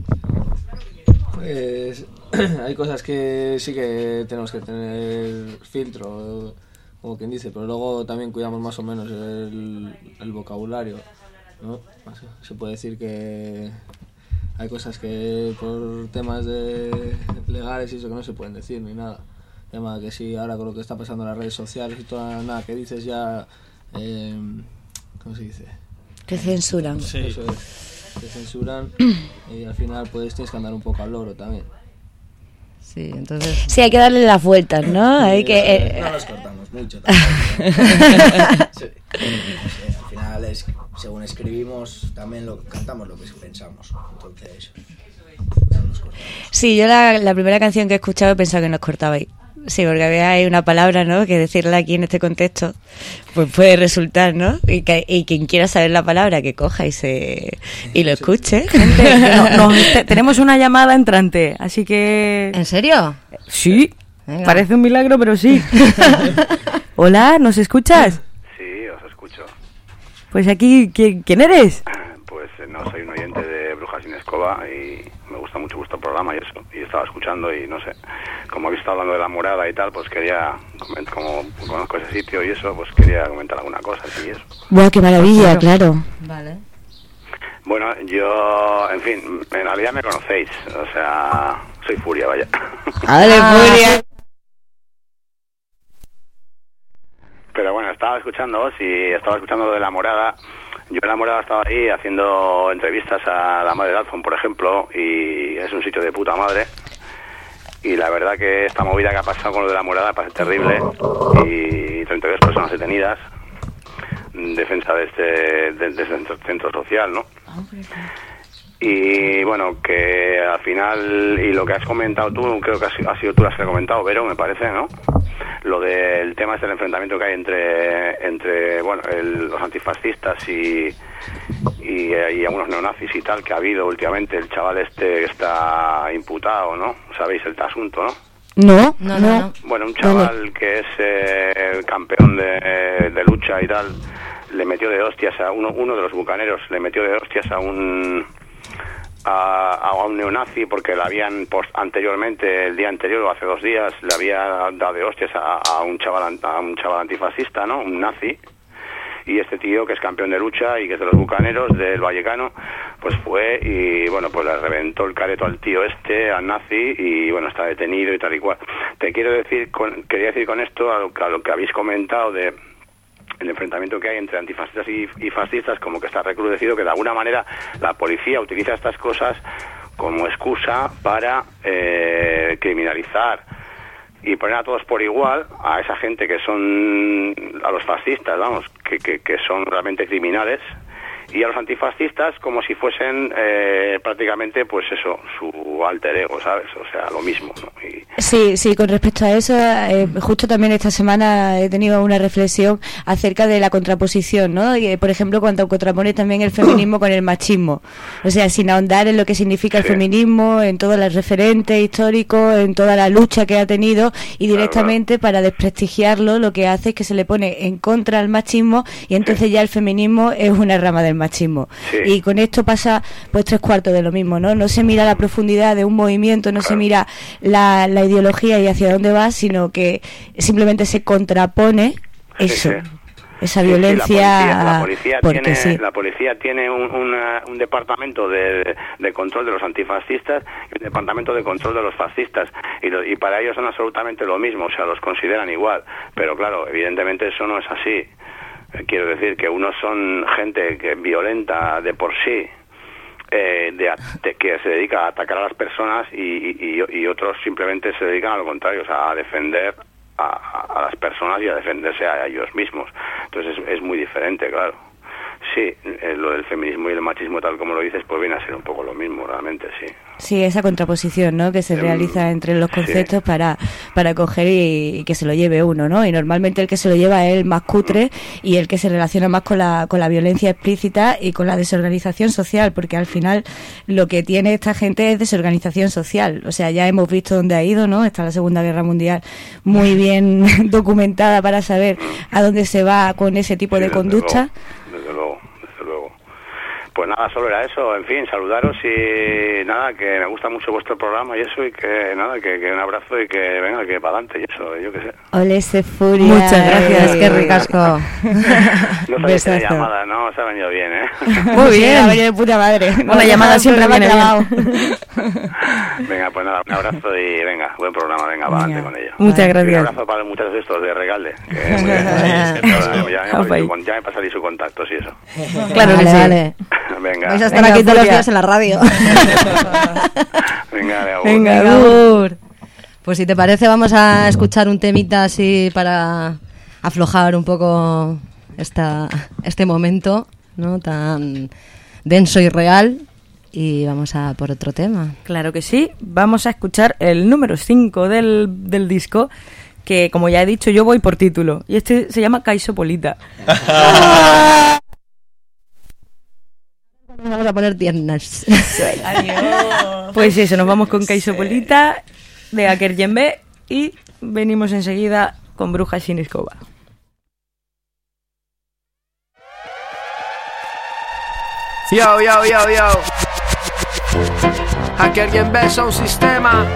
Pues hay cosas que sí que tenemos que tener filtro, como quien dice, pero luego también cuidamos más o menos el, el vocabulario, ¿no? Se puede decir que hay cosas que por temas de legales y eso que no se pueden decir ni nada. Tema que sí, ahora con lo que está pasando en las redes sociales y toda nada que dices ya, eh, ¿cómo se dice? Que censuran. Sí. Eso es, te censuran y al final pues tienes que andar un poco al loro también. Sí, entonces... Sí, hay que darle las vueltas, ¿no? Hay que... Eh, no nos cortamos mucho tampoco. Sí. Sí, al final es, según escribimos también lo cantamos lo que pensamos, entonces no nos cortamos. Sí, yo la, la primera canción que he escuchado he pensado que nos cortabais. Sí, porque había ahí una palabra, ¿no? Que decirla aquí en este contexto, pues puede resultar, ¿no? Y, que, y quien quiera saber la palabra, que coja y se y lo escuche. Gente, que no- no, te- tenemos una llamada entrante, así que... ¿En serio? Sí, Venga. parece un milagro, pero sí. Hola, ¿nos escuchas? Sí, os escucho. Pues aquí, ¿quién, quién eres? Pues eh, no, soy un oyente de Brujas sin Escoba y me gusta mucho vuestro programa y eso. Y estaba escuchando y no sé, como habéis estado hablando de La Morada y tal, pues quería, comentar, como conozco ese sitio y eso, pues quería comentar alguna cosa y eso. ¡Buah, qué maravilla, claro! Vale. Bueno, yo, en fin, en realidad me conocéis, o sea, soy Furia, vaya. ¡Ale, Furia! Pero bueno, estaba escuchando y estaba escuchando lo de La Morada. Yo en La Morada estaba ahí haciendo entrevistas a la madre de Alfon, por ejemplo, y es un sitio de puta madre. Y la verdad que esta movida que ha pasado con lo de La Morada parece terrible. Y treinta y dos personas detenidas en defensa de este, de, de este centro, centro social, ¿no? Y bueno, que al final, y lo que has comentado tú, creo que has, has sido tú las que has comentado, Vero, me parece, ¿no? Lo del tema es el enfrentamiento que hay entre, entre bueno, el, los antifascistas y, y, y algunos neonazis y tal, que ha habido últimamente, el chaval este que está imputado, ¿no? ¿Sabéis el asunto, no? No, No, no, no. Bueno, un chaval que es eh, campeón de, de lucha y tal, le metió de hostias a uno, uno de los bucaneros, le metió de hostias a un a, a un neonazi porque le habían post, anteriormente, el día anterior o hace dos días, le había dado de hostias a, a un chaval a un chaval antifascista, ¿no? Un nazi. Y este tío, que es campeón de lucha y que es de los bucaneros del Vallecano, pues fue y, bueno, pues le reventó el careto al tío este, al nazi, y, bueno, está detenido y tal y cual. Te quiero decir, con, quería decir con esto, a lo, a lo que habéis comentado de el enfrentamiento que hay entre antifascistas y, y fascistas, como que está recrudecido, que de alguna manera la policía utiliza estas cosas como excusa para eh, criminalizar y poner a todos por igual, a esa gente que son, a los fascistas, vamos, que, que, que son realmente criminales, y a los antifascistas como si fuesen eh, prácticamente, pues eso, su alter ego, ¿sabes? O sea, lo mismo, ¿no? Y... Sí, sí, con respecto a eso, eh, justo también esta semana he tenido una reflexión acerca de la contraposición, ¿no? Y, por ejemplo, cuando contrapone también el feminismo con el machismo. O sea, sin ahondar en lo que significa el sí. feminismo, en todos los referentes históricos, en toda la lucha que ha tenido, y directamente claro, claro. para desprestigiarlo, lo que hace es que se le pone en contra al machismo, y entonces sí. ya el feminismo es una rama del machismo. Sí. Y con esto pasa pues tres cuartos de lo mismo, ¿no? No se mira la profundidad de un movimiento, no claro. se mira la, la ideología y hacia dónde va, sino que simplemente se contrapone eso. Sí, sí. Esa sí, violencia. Sí, la policía, la policía tiene, sí. la policía tiene un, una, un departamento de, de control de los antifascistas y un departamento de control de los fascistas. Y, lo, y para ellos son absolutamente lo mismo, o sea, los consideran igual. Pero claro, evidentemente eso no es así. Quiero decir que unos son gente que violenta de por sí, eh, de, de, que se dedica a atacar a las personas, y, y, y otros simplemente se dedican a lo contrario, o sea, a defender a, a las personas y a defenderse a ellos mismos. Entonces es, es muy diferente, claro. Sí, eh, lo del feminismo y el machismo, tal como lo dices, pues viene a ser un poco lo mismo, realmente, sí. Sí, esa contraposición, ¿no?, que se um, realiza entre los conceptos sí. para para coger y, y que se lo lleve uno, ¿no? Y normalmente el que se lo lleva es el más cutre y el que se relaciona más con la con la violencia explícita y con la desorganización social, porque al final lo que tiene esta gente es desorganización social. O sea, ya hemos visto dónde ha ido, ¿no? Está la Segunda Guerra Mundial muy bien documentada para saber a dónde se va con ese tipo sí, de conducta. Desde luego, desde luego. Pues nada, solo era eso, en fin, saludaros y nada, que me gusta mucho vuestro programa y eso, y que nada, que, que un abrazo y que venga, que para adelante y eso, yo qué sé. Ole, se furia. Muchas gracias, qué ricasco. No sabéis la llamada, ¿no? Os ha venido bien, ¿eh? Muy bien, ha venido de puta madre. Una no, llamada siempre viene bien. Venga, pues nada, un abrazo y venga, buen programa, venga, para adelante con ello. Muchas gracias. Un abrazo para muchos de estos de Regalde, que muy bien, es que todo, ya, ya, me, ya me pasaréis su contacto, sí, eso. Claro que vale, sí. Vale. Venga. Vais a estar venga, aquí todos los días en la radio. Venga, de agur. Venga, de agur. Pues si te parece vamos a escuchar un temita así para aflojar un poco esta, este momento, ¿no?, tan denso y real, y vamos a por otro tema. Claro que sí, vamos a escuchar el número cinco del, del disco, que como ya he dicho yo voy por título, y este se llama Caisopolita. Vamos a poner tiernas. Pues eso, nos vamos con Caisopolita de Aker Yembe y venimos enseguida con Brujas sin Escoba. Yo, yo, yo, yo. Aker Yembe Sound Sistema.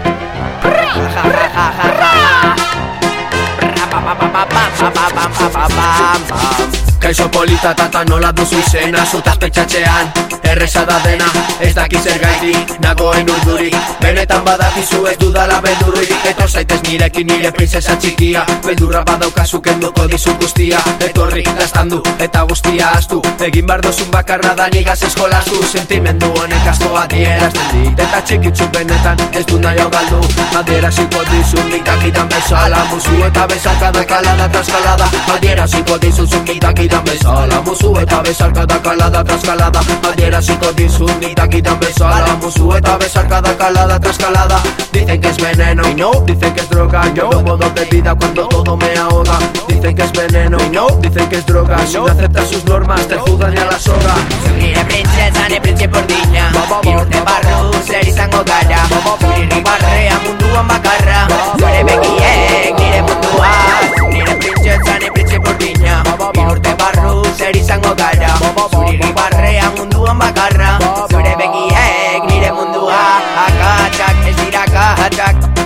Kaisopolita tata nola duzu izena, zutazte txatxean erresa da dena, ez daki zer gaitik, nagoen urdurik, benetan badakizu ez dudala beldurrik, etor zaitez nirekin nire princesa txikia, beldurra badaukazu kenduko dizu guztia, etorri gaztandu eta guztia astu, egin bardozun bakarra da nigaz ez jolastu, sentimendu honek asko adierazten dit, eta txikitzu benetan ez du nahi hau galdu, adieraziko dizu nik dakidan bezala, musu eta bezarkada kalada traskalada, adieraziko dizu nik dakidan bezala, musu eta bezarkada kalada traskalada, adieraziko dizu nik dakidan bezala, musu eta bezarkada kalada traskalada, dicen que es veneno y no, dicen que es droga, yo no puedo de vida cuando todo me ahoga, dicen que es veneno y no, dicen que es droga, si no aceptas sus normas te juzgan a la soga. Nire princesa, ne printxe bordina, irurte barru zer izango gara, nire barrea munduan bakarra, zure begiek nire mundua, nire princesa, ne printxe bordina, irurte barru zer izango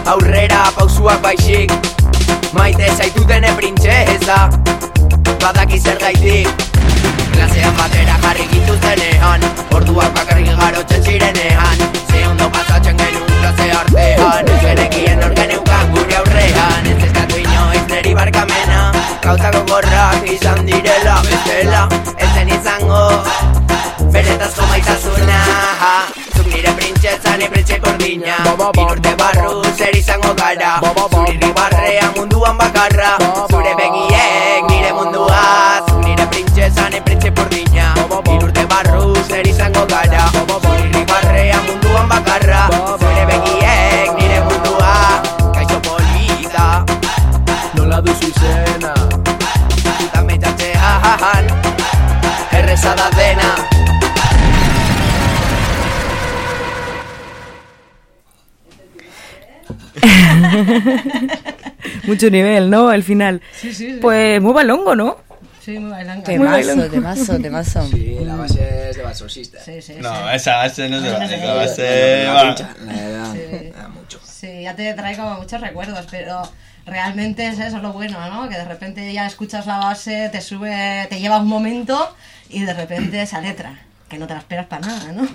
aurrera pausuak baixik. Maite zaitutene printzesa, badaki zer gaitik. Klasean batera jarri gintuztenean, orduak bakarrik garotzen zirenean. Ze ondo pasatzen genuen klase artean, ez genekien orgeneukan gure aurrean. Ez eskatu inoiz neri barkamena, gauzako gorrak izan direla bestela. Ez zen izango, beretazko maitasuna. Zuk nire printxeza, nire printxe gordina. Irurte barru zer izango gara, zure ribarrea munduan bakarra. Zure begiek nire mundua, zuk nire printxeza, nire printxe gordina. Irurte barru zer izango gara, zure ribarrea munduan bakarra. Zure begiek nire mundua, kaixo polita. Nola duzu izena, Zutan meitatzean, erreza da dena. Mucho nivel, ¿no? Al final. Sí, sí, sí. Pues muy balongo, ¿no? Sí, muy bailanga. Temazo, temazo, temazo. Sí, la base es de Bad Soul System. Sí, sí, No, sí. esa base no es de No, base, no, la no, base La va. pincha, la verdad, Sí. da mucho. Sí, ya te trae como muchos recuerdos, pero realmente es eso lo bueno, ¿no? Que de repente ya escuchas la base, te sube, te lleva un momento y de repente esa letra, que no te la esperas para nada, ¿no?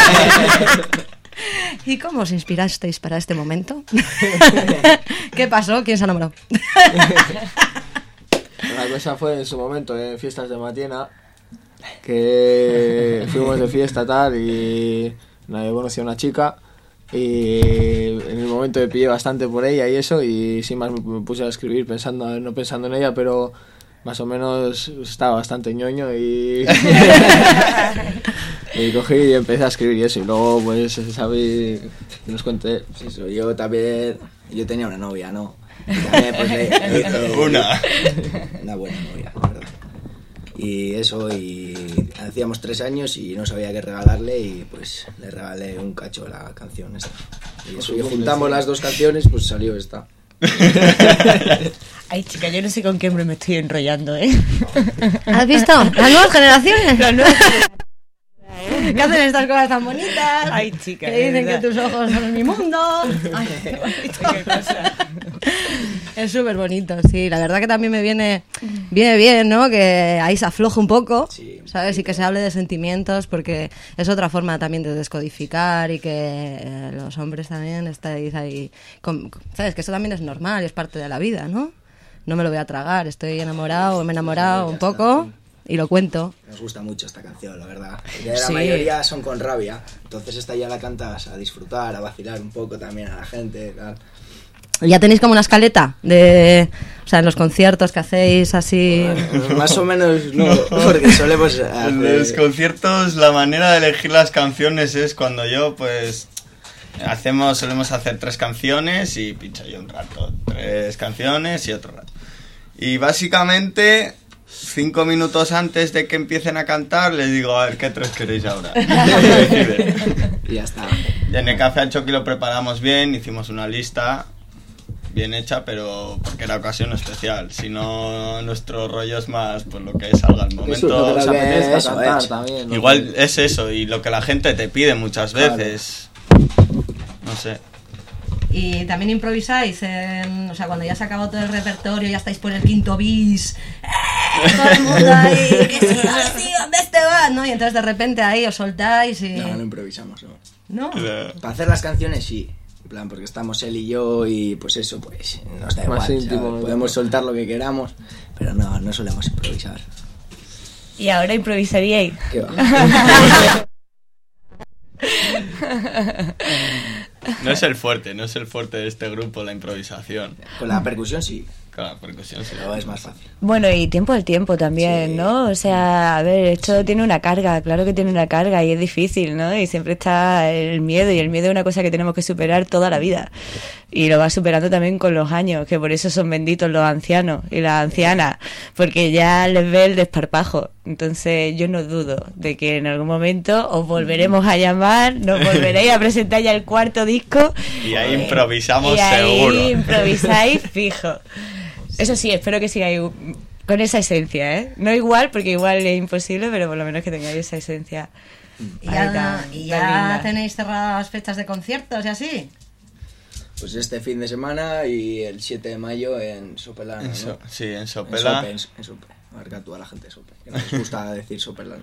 ¿Y cómo os inspirasteis para este momento? ¿Qué pasó? ¿Quién se enamoró? la cosa fue en su momento en fiestas de Matiena, que fuimos de fiesta tal y nadie conocía a una chica y en el momento me pillé bastante por ella y eso y sin más me puse a escribir pensando, no pensando en ella, pero más o menos estaba bastante ñoño y y cogí y empecé a escribir y eso y luego pues sabéis que nos conté. Sí, eso, yo también, yo tenía una novia, ¿no? Y también pues le, le hice Una. una buena novia, la verdad. Y eso, y hacíamos tres años y no sabía qué regalarle y pues le regalé un cacho de la canción esta. Y eso, y juntamos las dos canciones, pues salió esta. Ay, chica, yo no sé con qué hombre me estoy enrollando, ¿eh? ¿Has visto? Las nuevas generaciones. Las nuevas Que hacen estas cosas tan bonitas. Ay, chica, que de dicen verdad. que tus ojos son mi mundo. Ay, qué bonito. Qué cosa. Es súper bonito, sí. La verdad que también me viene, viene bien, ¿no? Que ahí se afloje un poco, Sí, ¿sabes? Y que se hable de sentimientos, porque es otra forma también de descodificar y que eh, los hombres también estáis ahí... con- ¿Sabes? Que eso también es normal, es parte de la vida, ¿no? No me lo voy a tragar, estoy enamorado, me he enamorado un poco y lo cuento. Nos gusta mucho esta canción, la verdad. Porque la Sí. mayoría son con rabia, entonces esta ya la cantas a disfrutar, a vacilar un poco también a la gente, tal. ¿Ya tenéis como una escaleta de... O sea, en los conciertos que hacéis así... Más o menos no, porque solemos En los hacer... conciertos la manera de elegir las canciones es cuando yo pues hacemos solemos hacer tres canciones y pincho yo un rato, tres canciones y otro rato. Y básicamente cinco minutos antes de que empiecen a cantar les digo, a ver, ¿qué tres queréis ahora? Y deciden. Y ya está. Y en el Café al Choqui lo preparamos bien, hicimos una lista bien hecha, pero porque era ocasión especial. Si no, nuestro rollo es más pues lo que salga al Eso, momento. lo que Creo nos que apetezca eso cantar es. también, ¿no? Igual es eso, y lo que la gente te pide muchas Claro. veces. No sé. Y también improvisáis, en, o sea, cuando ya se ha acabado todo el repertorio, ya estáis por el quinto bis, ¡eh! Todo el mundo ahí, que sí, ahora sí, ¿dónde este va? ¿No? Y entonces de repente ahí os soltáis y... No, no improvisamos, no. ¿No? Para hacer las canciones sí, en plan, porque estamos él y yo y pues eso, pues nos da Más igual, íntimo, ¿sabes? ¿no? Podemos soltar lo que queramos, pero no, no solemos improvisar. Y ahora improvisaríais. ¿Qué va? No es el fuerte, no es el fuerte de este grupo la improvisación. Con la percusión sí, Con la percusión sí. pero es más fácil. Bueno, y tiempo al tiempo también, Sí. ¿no? O sea, a ver, esto tiene una carga, claro que tiene una carga y es difícil, ¿no? Y siempre está el miedo, y el miedo es una cosa que tenemos que superar toda la vida. Y lo vas superando también con los años, que por eso son benditos los ancianos y las ancianas, porque ya les ve el desparpajo. Entonces yo no dudo de que en algún momento os volveremos a llamar, nos volveréis a presentar ya el cuarto disco. Y ahí improvisamos y ahí seguro. improvisáis fijo. Eso sí, espero que sigáis con esa esencia, ¿eh? No igual, porque igual es imposible, pero por lo menos que tengáis esa esencia. Y Ahí ya, tan- y tan ya linda. tenéis cerradas fechas de conciertos y así. Pues este fin de semana y el siete de mayo en Sopelana, ¿no? So, sí, en Sopela. En Sope, en, en Sope. Marca tú a la gente de Sope, que no les gusta decir Sopelana.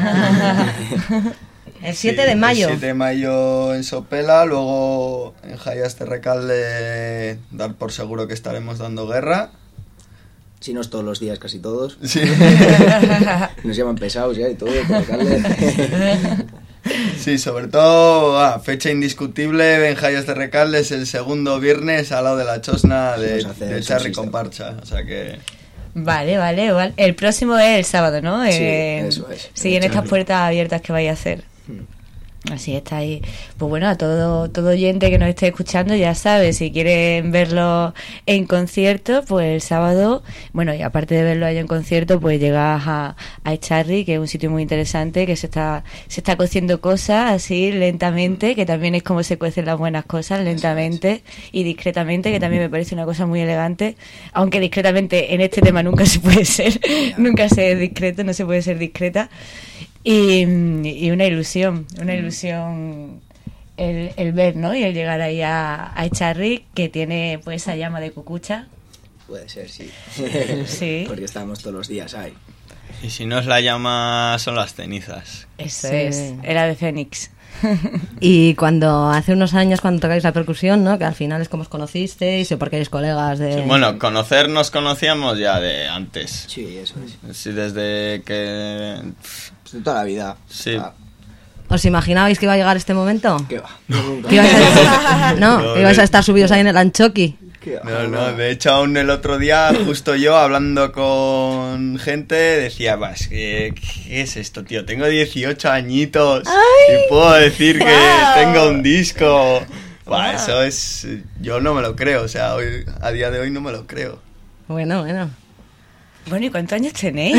El siete de mayo. El siete de mayo en Sopela, luego en Jayas de Recalde, dar por seguro que estaremos dando guerra. Si no es todos los días, casi todos. Sí. Nos llaman pesados ya y todo, por Recalde. Sí, sobre todo, ah, fecha indiscutible, Benjayas de Recalde es el segundo viernes al lado de la Chosna de, de Charri con Parcha, o sea que... Vale, vale, vale. El próximo es el sábado, ¿no? Sí, eh, eso es. Sí, en estas puertas abiertas que vais a hacer. Hmm. Así está ahí. Pues bueno, a todo, todo oyente que nos esté escuchando ya sabe, si quieren verlo en concierto, pues el sábado, bueno, y aparte de verlo allá en concierto, pues llegas a, a Echarri, que es un sitio muy interesante, que se está, se está cociendo cosas así lentamente, que también es como se cuecen las buenas cosas, lentamente y discretamente, que también me parece una cosa muy elegante, aunque discretamente en este tema nunca se puede ser, nunca se es discreto, no se puede ser discreta. Y, y una ilusión, una ilusión el, el ver, ¿no? Y el llegar ahí a, a Echarri, que tiene pues esa llama de cucucha. Puede ser, sí. Sí. Porque estamos todos los días ahí. Y si no es la llama, son las cenizas. Eso Sí. es, era de Fénix. Y cuando hace unos años, cuando tocáis la percusión, ¿no? Que al final es como os conocisteis o porque eis colegas de... Sí, bueno, conocernos conocíamos ya de antes. Sí, eso es. Sí, desde que... Pues de toda la vida. Sí. Ah, ¿Os imaginabais que iba a llegar este momento? ¿qué va? No, nunca. ¿Que ibais a... No, que ibais a estar subidos ahí en el Anchoqui. ¿Qué va? No, no, de hecho aún el otro día, justo yo hablando con gente, decía, vas, ¿qué, ¿qué es esto, tío? Tengo dieciocho añitos y puedo decir que wow. tengo un disco. Buah, Wow. eso es... Yo no me lo creo, o sea, hoy, a día de hoy no me lo creo. Bueno, bueno. Bueno, ¿y cuántos años tenéis?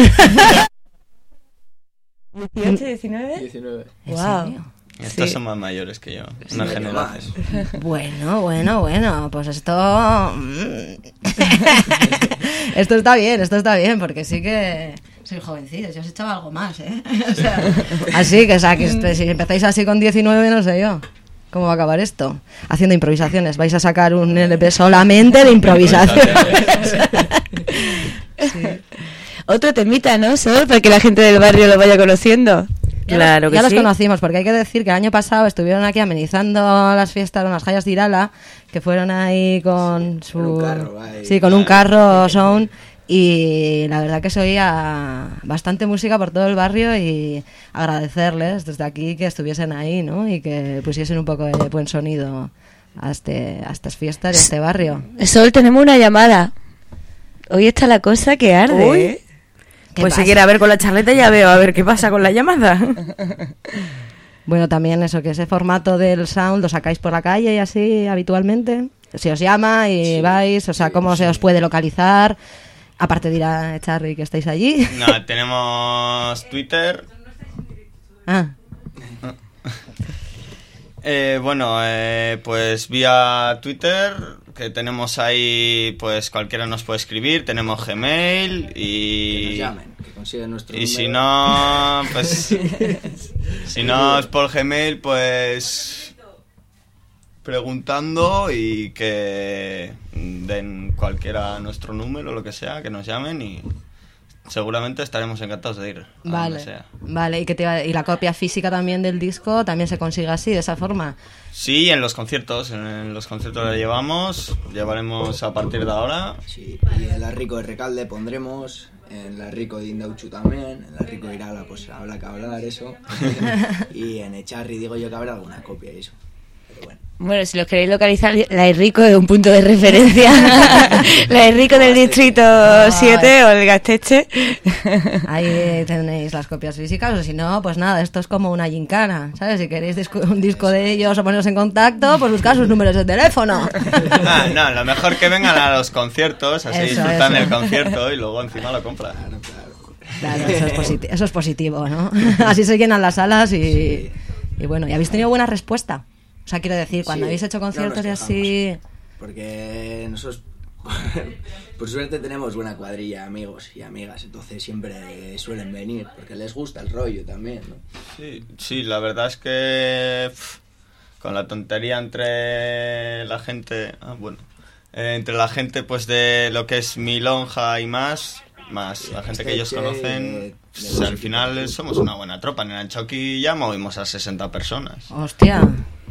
¿dieciocho, diecinueve? diecinueve. ¿En Wow. serio? Estos Sí. son más mayores que yo, Sí, una medio generación. Bueno, bueno, bueno, pues esto... Esto está bien, esto está bien, porque sí que... Soy jovencillos, yo os echaba algo más, ¿eh? O sea, así que, o sea, que este, si empezáis así con diecinueve, no sé yo. ¿Cómo va a acabar esto? Haciendo improvisaciones. Vais a sacar un L P solamente de improvisaciones. Sí. Otro temita, ¿no, Sol? Para que la gente del barrio lo vaya conociendo. Ya Claro los, que ya sí. los conocimos, porque hay que decir que el año pasado estuvieron aquí amenizando las fiestas de unas Jayas de Irala, que fueron ahí con su... con un carro, ahí. Sí, con un carro sound, y la verdad que se oía bastante música por todo el barrio, y agradecerles desde aquí que estuviesen ahí, ¿no? Y que pusiesen un poco de buen sonido a, este, a estas fiestas y a este barrio. Sol, tenemos una llamada. Hoy está la cosa que arde. Uy. ¿eh? ¿Qué Pues si pasa? quiere a ver con la charleta ya veo a ver qué pasa con la llamada. Bueno, también eso, que ese formato del sound lo sacáis por la calle y así habitualmente. Si os llama y Sí, vais, o sea, sí, cómo sí. se os puede localizar. Aparte de ir a Charri, que estáis allí. No, tenemos Twitter. Ah, Eh, bueno, eh, pues vía Twitter, que tenemos ahí, pues cualquiera nos puede escribir, tenemos Gmail Que nos y... llamen, que consigan nuestro Y si número. no, pues... si no es por Gmail, pues... preguntando y que den cualquiera nuestro número, lo que sea, que nos llamen y... seguramente estaremos encantados de ir a vale. donde sea. Vale, y, que te iba- y la copia física también del disco también se consigue así, de esa forma. Sí, en los conciertos, en los conciertos la llevamos, llevaremos a partir de ahora. Sí, y en la Rico de Recalde pondremos, en la Rico de Indauchu también, en la Rico de Irala pues habrá que hablar eso, y en Echarri digo yo que habrá alguna copia y eso, pero bueno. Bueno, si los queréis localizar, la Enrico es un punto de referencia. La Enrico del distrito siete o el Gasteche. Ahí tenéis las copias físicas, o si no, pues nada, esto es como una gincana, ¿sabes? Si queréis disco- un disco de ellos o poneros en contacto, pues buscar sus números de teléfono. Ah, no, lo mejor que vengan a los conciertos, así Eso, disfrutan eso. del concierto y luego encima lo compran. Claro, claro. Claro, eso es, positi- eso es positivo, ¿no? Así se llenan las salas y, Sí. y bueno, ¿y habéis tenido buena respuesta? O sea, quiero decir, cuando Sí, habéis hecho no nos conciertos y así... quejamos, porque nosotros por suerte tenemos buena cuadrilla de amigos y amigas, entonces siempre suelen venir porque les gusta el rollo también, ¿no? Sí, sí, la verdad es que pff, con la tontería entre la gente, ah, bueno, eh, entre la gente pues de lo que es mi lonja y más, más la gente que ellos conocen, pues, al final somos una buena tropa. En el Choqui ya movimos a sesenta personas. Hostia.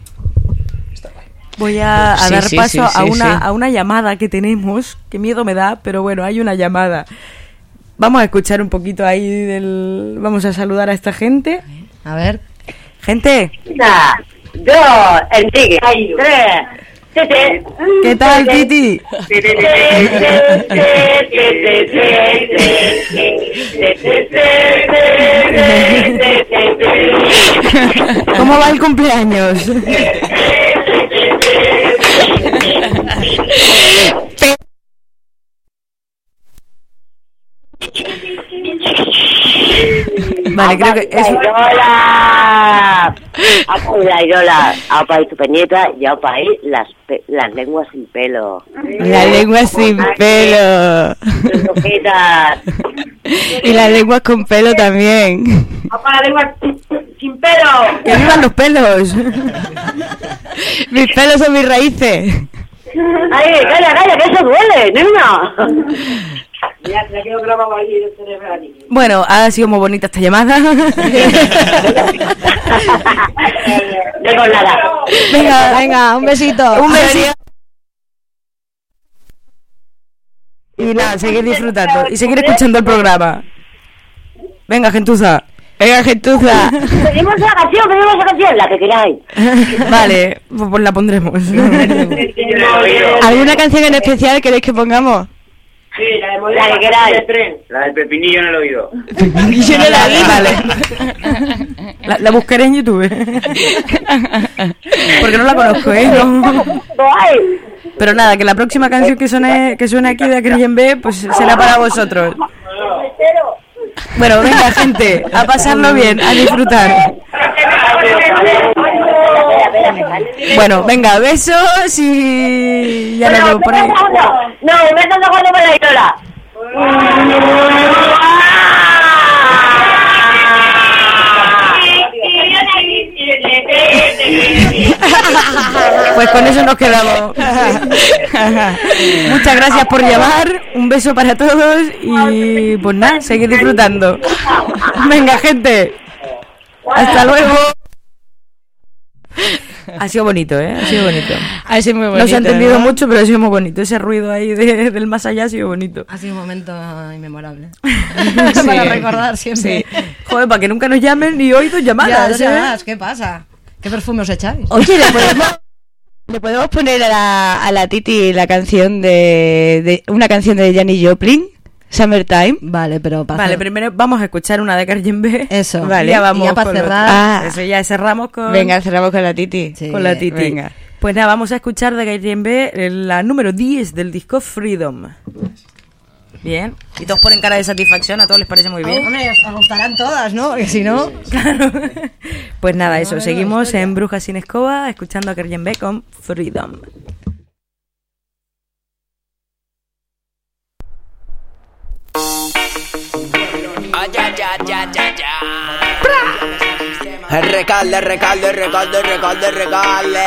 Voy a, a Sí, dar sí, paso sí, a, sí, una, sí. a una llamada que tenemos. Qué miedo me da, pero bueno, hay una llamada. Vamos a escuchar un poquito ahí del... Vamos a saludar a esta gente. A ver. Gente. Una, dos, Enrique, tres. Tete. ¿Qué tal, Titi? ¿Cómo va el cumpleaños? Vale, creo que es... ¡Hola! Apa la Irola, apa y tu peñeta y apa ahí las, pe- las lenguas sin pelo. La lengua sin pelo. Tus ojitas. Y las lenguas con pelo también. Apa la lengua sin pelo. ¡Que vivan los pelos! Mis pelos son mis raíces. Ay, calla, calla, que eso duele, nena. Ya, ya quedó grabado ahí el cerebro aquí. Bueno, ha sido muy bonita esta llamada. No con nada. Venga, Venga, un besito. un besito. Y nada, seguir disfrutando y seguir escuchando el programa. Venga, gentuza. Venga, gentuza. Pedimos la canción, pedimos la canción, la que queráis. Vale, pues pues la pondremos. ¿Alguna canción en especial queréis que pongamos? Sí, la de la que queráis. La del pepinillo en el oído. Yo no la vi. Vale. La, la buscaré en YouTube. Porque no la conozco, ¿eh? No. Pero nada, que la próxima canción que suene, que suene aquí de Aquel B, pues será para vosotros. Bueno, venga, gente, a pasarlo bien, a disfrutar. Bueno, venga, besos y ya nos vemos por ahí. No, me están tocando por la Irola. Pues con eso nos quedamos. Muchas gracias por llamar, un beso para todos y pues nada, seguir disfrutando. Venga, gente, hasta luego. Ha sido bonito, ¿eh? Ha sido bonito. Ha sido muy bonito. No se ha entendido ¿no? mucho, pero ha sido muy bonito. Ese ruido ahí de, del más allá ha sido bonito. Ha sido un momento inmemorable. Sí. Para recordar siempre. Sí. Joder, para que nunca nos llamen y hoy dos llamadas, Ya, dos ¿eh? llamadas, ¿qué pasa? ¿Qué perfume os echáis? Oye, ¿le podemos, ¿le podemos poner a la, a la Titi la canción de, de... Una canción de Janis Joplin? Summertime. Vale, pero para Vale, hacer- primero vamos a escuchar una de Carmen B. Eso. Vale. Ya vamos Y ya para con lo cerrar- otro. Ah. Eso ya cerramos con... Venga, cerramos con la Titi. Sí. con la Titi. venga. Pues nada, vamos a escuchar de Carmen B eh, la número diez del disco Freedom. Bien. Y todos ponen cara de satisfacción, a todos les parece muy bien. Hombre, os gustarán todas, ¿no? Porque si no... Claro. Pues nada, eso, no, seguimos historia. en Brujas sin Escoba, escuchando a Carmen B con Freedom. Ay, ay, ay, ay, ay, ay. Recalde, recalde, recalde, recalde, recalde.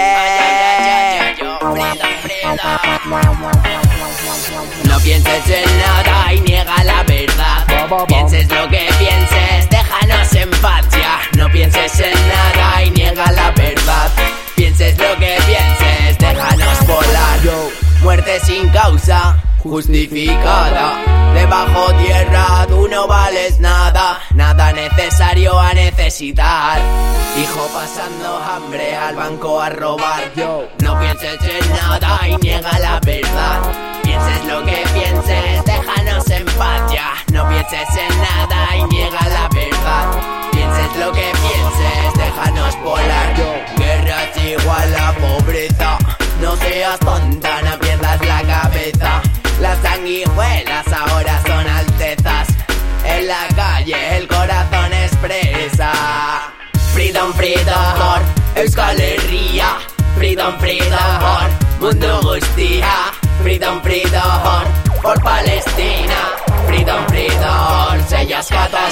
No pienses en nada y niega la verdad. Pienses lo que pienses, déjanos en paz ya. No pienses en nada y niega la verdad. Pienses lo que pienses, déjanos volar. Muerte sin causa justificada. Debajo tierra tú no vales nada. Nada necesario a necesitar. Hijo pasando hambre al banco a robar. No pienses en nada y niega la verdad. Pienses lo que pienses, déjanos en paz ya. No pienses en nada y niega la verdad. Pienses lo que pienses, déjanos volar. Guerra es igual a pobreza. No seas tonta, no pierdas la cabeza. Las sanguijuelas ahora son altezas. En la calle el corazón expresa. Freedom, freedom, por Euskal Herria. Freedom, freedom, por mundu guztia. Freedom, freedom, por Palestina. Freedom, freedom, sei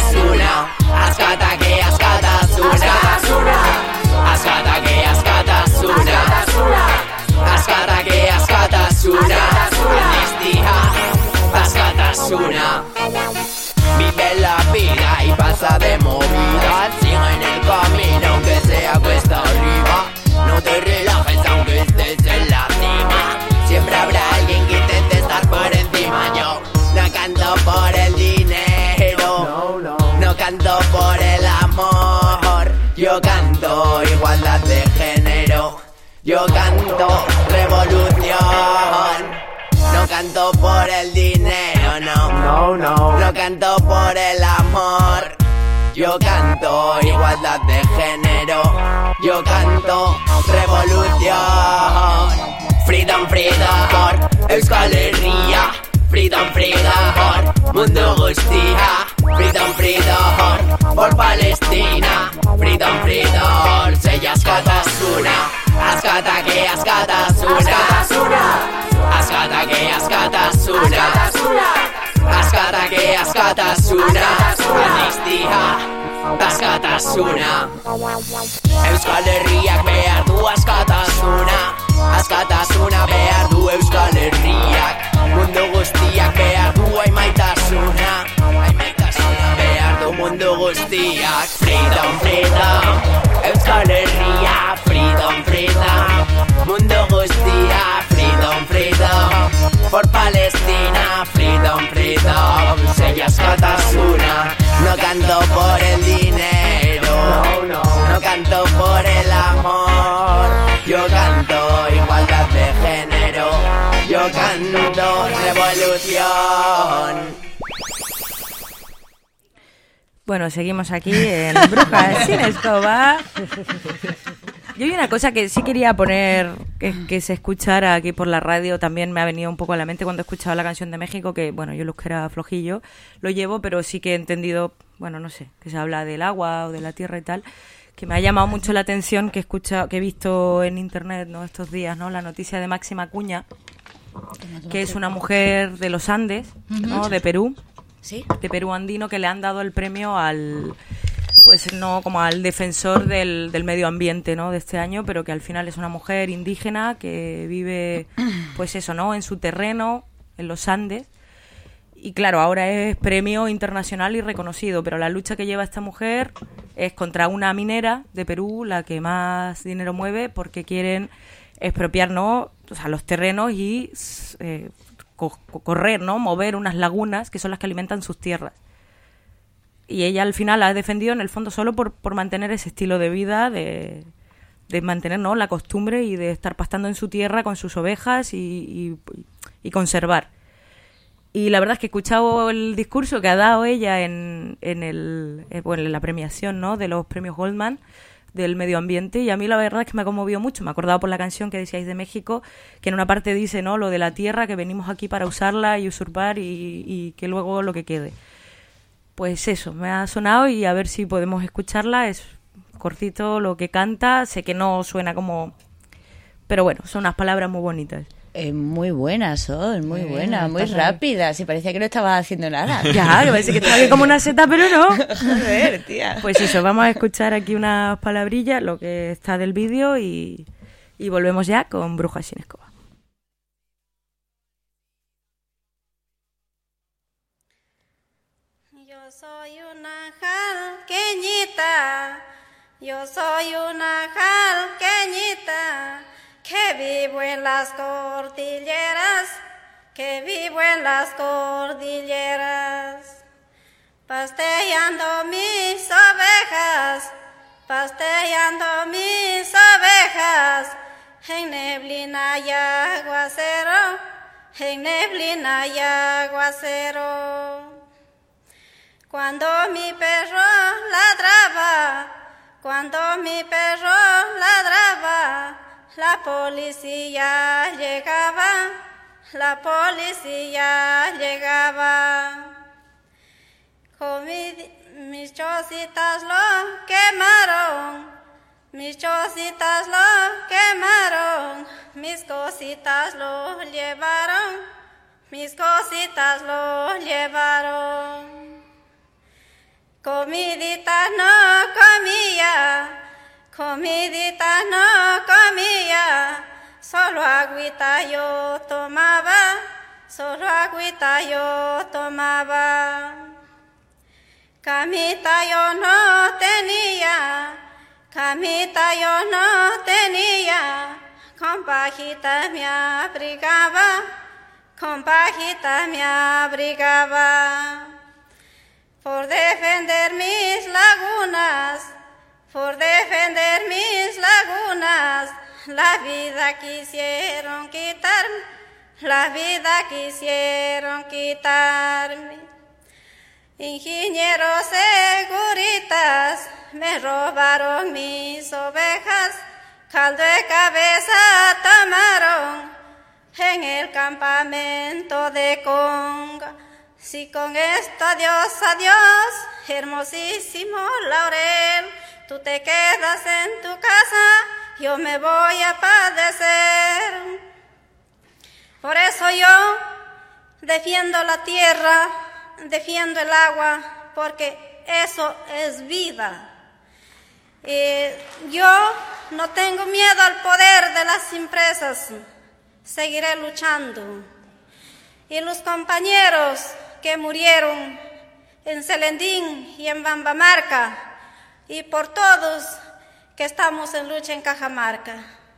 askatasuna. Askatake askatasuna. Askatake askatasuna. askatasuna Askatake askatasuna Amnistia askatasuna Vive la vida y pasa de movida. Sigue en el camino aunque sea cuesta arriba. No te relajes aunque estés en la cima. Siempre habrá alguien que intente estar por encima. Yo no canto por el dinero, no canto por el amor. Yo canto igualdad de género, yo canto revolución. No canto por el dinero, no, no, no. No canto por el amor. Yo canto igualdad de género. Yo canto revolución. Freedom, freedom, Euskal Herria. Freedom, freedom, mundu guztia. Freedom, freedom, por Palestina. Freedom, freedom, sei askatasuna. Askatake askatasuna. Askatake askatasuna Askatake askatasuna Amnistia askatasuna Euskal Herriak behar du askatasuna Askatasuna behar du Euskal Herriak Mundu guztiak behar du aimaitasuna Aimaitasuna behar du mundu guztiak Freedom, freedom Euskal Herria Freedom, freedom Mundu guztiak Freedom, freedom por Palestina. Freedom, freedom sei askatasuna. No canto por el dinero, no, no. No canto por el amor. Yo canto igualdad de género. Yo canto revolución. Bueno, seguimos aquí en Brujas sin Escoba. Yo hay una cosa que sí quería poner, que, que se escuchara aquí por la radio, también me ha venido un poco a la mente cuando he escuchado la canción de México, que bueno, yo lo que era flojillo, lo llevo, pero sí que he entendido, bueno, no sé, que se habla del agua o de la tierra y tal, que me ha llamado mucho la atención, que he escuchado, que he visto en internet, ¿no?, estos días, ¿no?, la noticia de Máxima Acuña, que es una mujer de los Andes, ¿no?, de Perú, ¿sí?, de Perú andino, que le han dado el premio al... pues no como al defensor del, del medio ambiente, ¿no?, de este año, pero que al final es una mujer indígena que vive, pues eso, ¿no?, en su terreno, en los Andes, y claro, ahora es premio internacional y reconocido, pero la lucha que lleva esta mujer es contra una minera de Perú, la que más dinero mueve, porque quieren expropiar, ¿no?, o sea, los terrenos y eh, co- correr, ¿no?, mover unas lagunas que son las que alimentan sus tierras. Y ella al final la ha defendido en el fondo solo por, por mantener ese estilo de vida, de, de mantener, ¿no?, la costumbre y de estar pastando en su tierra con sus ovejas y, y, y conservar. Y la verdad es que he escuchado el discurso que ha dado ella en, en, el, eh, bueno, en la premiación, ¿no?, de los premios Goldman del medio ambiente, y a mí la verdad es que me ha conmovido mucho. Me he acordado por la canción que decíais de México, que en una parte dice, ¿no?, lo de la tierra, que venimos aquí para usarla y usurpar y, y que luego lo que quede. Pues eso, me ha sonado y a ver si podemos escucharla. Es cortito lo que canta, sé que no suena como... pero bueno, son unas palabras muy bonitas. Eh, muy buenas son, muy buenas, muy rápidas. Y parecía que no estaba haciendo nada. Ya, que parece que estaba aquí como una seta, pero no. Joder, tía. Pues eso, vamos a escuchar aquí unas palabrillas, lo que está del vídeo, y, y volvemos ya con Brujas sin Escoba. Yo soy una jalqueñita, yo soy una jalqueñita, que vivo en las cordilleras, que vivo en las cordilleras, pasteando mis ovejas, pasteando mis ovejas, en neblina y aguacero, en neblina y aguacero. Cuando mi perro ladraba, cuando mi perro ladraba, la policía llegaba, la policía llegaba. Con mi, mis chocitas lo quemaron, mis chocitas lo quemaron, mis cositas lo llevaron, mis cositas lo llevaron. Comidita no comía, comidita no comía. solo agüita yo tomaba, solo agüita yo tomaba. Camita yo no tenía, camita yo no tenía, con pajita me abrigaba, con pajita me abrigaba. Por defender mis lagunas, por defender mis lagunas, la vida quisieron quitarme, la vida quisieron quitarme. Ingenieros seguritas me robaron mis ovejas, caldo de cabeza tomaron en el campamento de Conga. Si con esto adiós, adiós, hermosísimo Laurel, tú te quedas en tu casa, yo me voy a padecer. Por eso yo defiendo la tierra, defiendo el agua, porque eso es vida. Eh, yo no tengo miedo al poder de las empresas, seguiré luchando. Y los compañeros que murieron en Celendín y en Bambamarca, y por todos que estamos en lucha en Cajamarca.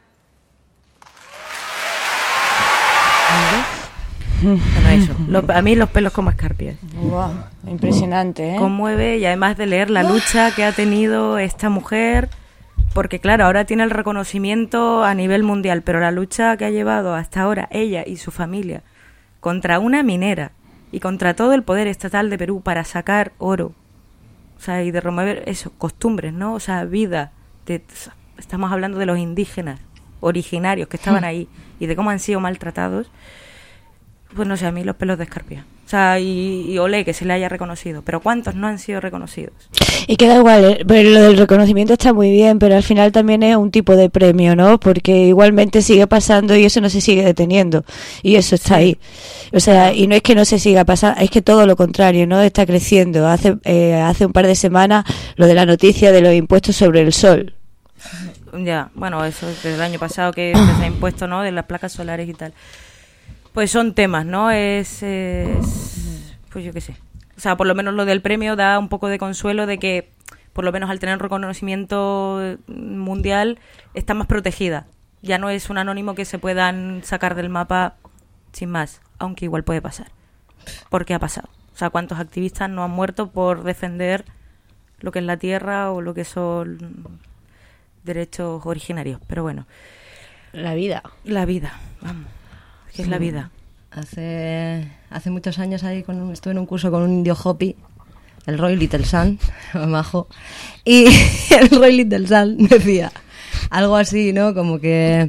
Bueno, eso. Lo, a mí los pelos como escarpias. Wow, impresionante, ¿eh? Conmueve, y además de leer la lucha que ha tenido esta mujer, porque claro, ahora tiene el reconocimiento a nivel mundial, pero la lucha que ha llevado hasta ahora ella y su familia contra una minera y contra todo el poder estatal de Perú para sacar oro, o sea, y de remover eso, costumbres, ¿no? O sea, vida. De, estamos hablando de los indígenas originarios que estaban ahí y de cómo han sido maltratados. Pues no sé, a mí los pelos de escarpia. O sea, y, y olé que se le haya reconocido. Pero ¿cuántos no han sido reconocidos? Y queda igual, eh, pero lo del reconocimiento está muy bien, pero al final también es un tipo de premio, ¿no? Porque igualmente sigue pasando y eso no se sigue deteniendo. Y eso está ahí. O sea, y no es que no se siga pasando, es que todo lo contrario, ¿no? Está creciendo. Hace, eh, hace un par de semanas lo de la noticia de los impuestos sobre el sol. Ya, bueno, eso desde el año pasado que se ha impuesto, ¿no? De las placas solares y tal. Pues son temas, ¿no? Es, es, pues yo qué sé. O sea, por lo menos lo del premio da un poco de consuelo de que, por lo menos al tener reconocimiento mundial, está más protegida. Ya no es un anónimo que se puedan sacar del mapa sin más, aunque igual puede pasar. Porque ha pasado. O sea, ¿cuántos activistas no han muerto por defender lo que es la tierra o lo que son derechos originarios? Pero bueno. La vida. La vida, vamos. ¿Qué es la vida? Hace hace muchos años ahí con un, estuve en un curso con un indio Hopi, el Roy Little Sun, majo, y el Roy Little Sun decía algo así, ¿no? Como que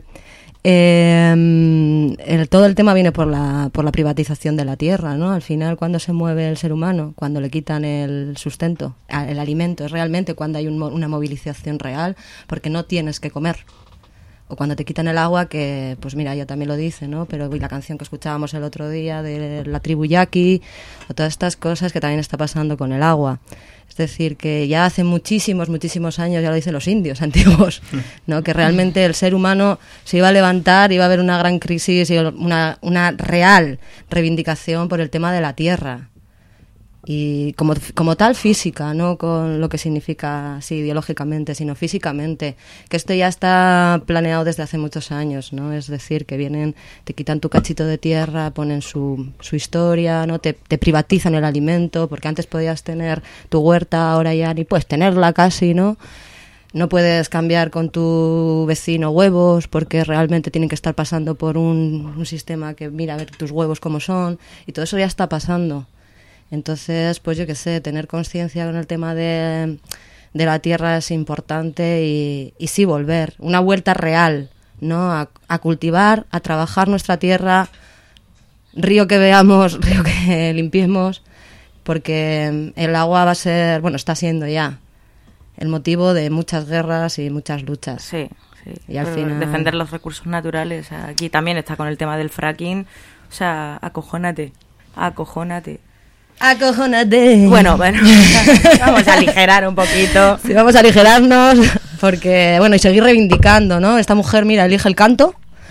eh, el, todo el tema viene por la por la privatización de la tierra, ¿no? Al final, ¿cuándo se mueve el ser humano? Cuando le quitan el sustento, el alimento. Es realmente cuando hay un, una movilización real, porque no tienes que comer. O cuando te quitan el agua, que, pues mira, ella también lo dice, ¿no? Pero y la canción que escuchábamos el otro día de la tribu yaqui, o todas estas cosas que también está pasando con el agua. Es decir, que ya hace muchísimos, muchísimos años, ya lo dicen los indios antiguos, ¿no? Que realmente el ser humano se iba a levantar, iba a haber una gran crisis, y una, una real reivindicación por el tema de la tierra. Y como, como tal física, no con lo que significa así ideológicamente, sino físicamente, que esto ya está planeado desde hace muchos años, ¿no? Es decir, que vienen, te quitan tu cachito de tierra, ponen su, su historia, ¿no? Te, te privatizan el alimento, porque antes podías tener tu huerta, ahora ya ni puedes tenerla casi, ¿no? No puedes cambiar con tu vecino huevos porque realmente tienen que estar pasando por un, un sistema que mira a ver tus huevos cómo son, y todo eso ya está pasando. Entonces, pues yo qué sé, tener conciencia con el tema de, de la tierra es importante y, y sí volver, una vuelta real, ¿no? A, a cultivar, a trabajar nuestra tierra, río que veamos, río que limpiemos, porque el agua va a ser, bueno, está siendo ya el motivo de muchas guerras y muchas luchas. Sí, sí. Y al final... defender los recursos naturales, aquí también está con el tema del fracking, o sea, acojónate, acojónate. Acojónate. Bueno, bueno, vamos a aligerar un poquito. Sí, vamos a aligerarnos, porque, bueno, y seguir reivindicando, ¿no? Esta mujer, mira, elige el canto,